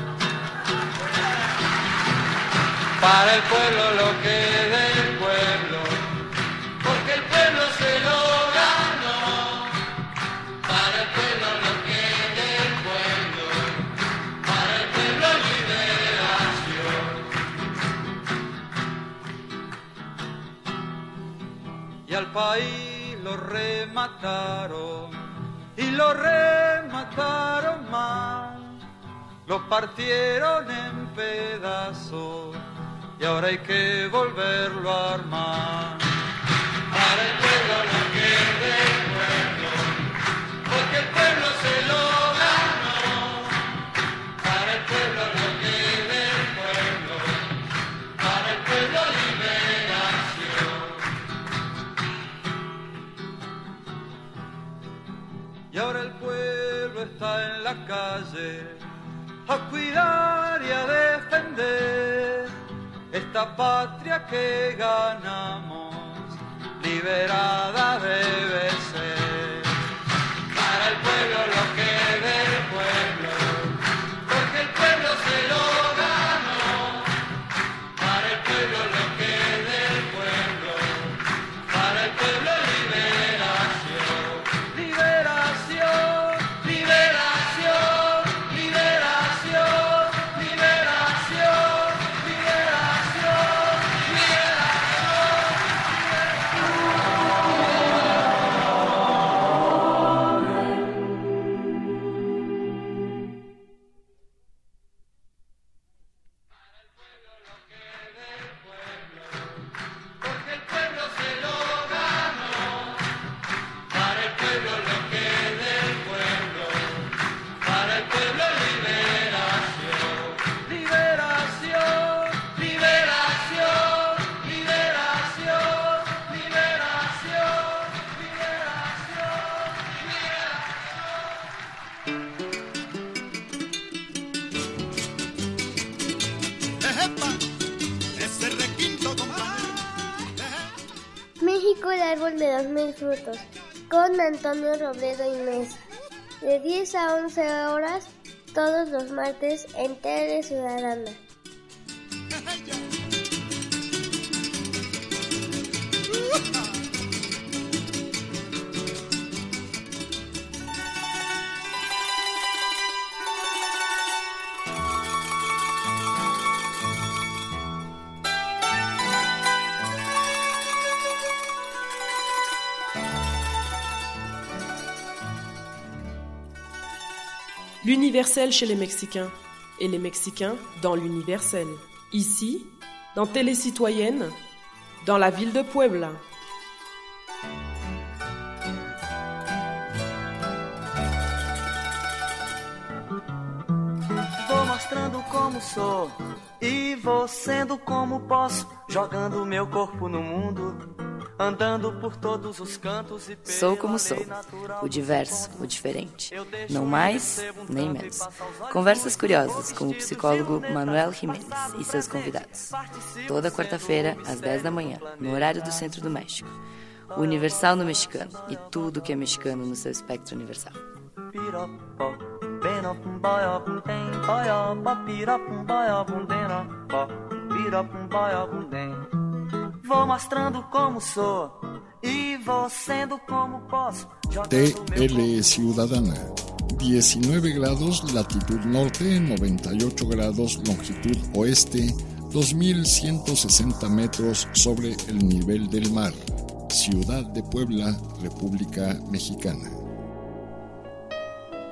Para el pueblo lo que es del pueblo, porque el pueblo se lo ganó. Para el pueblo lo que es del pueblo, para el pueblo liberación. Y al país lo remataron, y lo remataron más, lo partieron en pedazos, y ahora hay que volverlo a armar. Para el pueblo lo que es del pueblo, porque el pueblo se lo ganó. Para el pueblo lo que es del pueblo, para el pueblo liberación. Y ahora el pueblo está en la calle a cuidar y a defender esta patria que ganamos, liberada debe ser. Para el pueblo lo que es del pueblo, porque el pueblo se lo ganó. Para el pueblo lo que es del pueblo, para el pueblo liberación. Liberación, liberación, liberación, liberación, liberación, porque el pueblo se lo ganó. Para el pueblo lo que es del pueblo, para el pueblo liberación. Liberación, liberación, liberación, liberación, Ese requinto, compadre. México, el árbol de los mil frutos, con Antonio Robledo y Mesa, de diez a once horas, todos los martes en Tele Ciudadana. L'universel chez les Mexicains et les Mexicains dans l'universel. Ici, dans Télé Citoyenne, dans la ville de Puebla. Vou mostrando como sou e vou sendo como posso, jogando meu corpo no mundo, andando por todos os cantos e Sou como sou, o diverso, o diferente. Não mais, nem menos. Conversas curiosas com o psicólogo Manuel Jiménez e seus convidados. Toda quarta-feira, às dez da manhã, no horário do Centro do México. o universal no mexicano e tudo que é mexicano no seu espectro universal. Vou mostrando como sou e vou sendo como posso. T L Ciudadana, diecinueve grados latitud norte, noventa y ocho grados longitud oeste, dos mil ciento sesenta metros sobre el nivel del mar. Ciudad de Puebla, República Mexicana.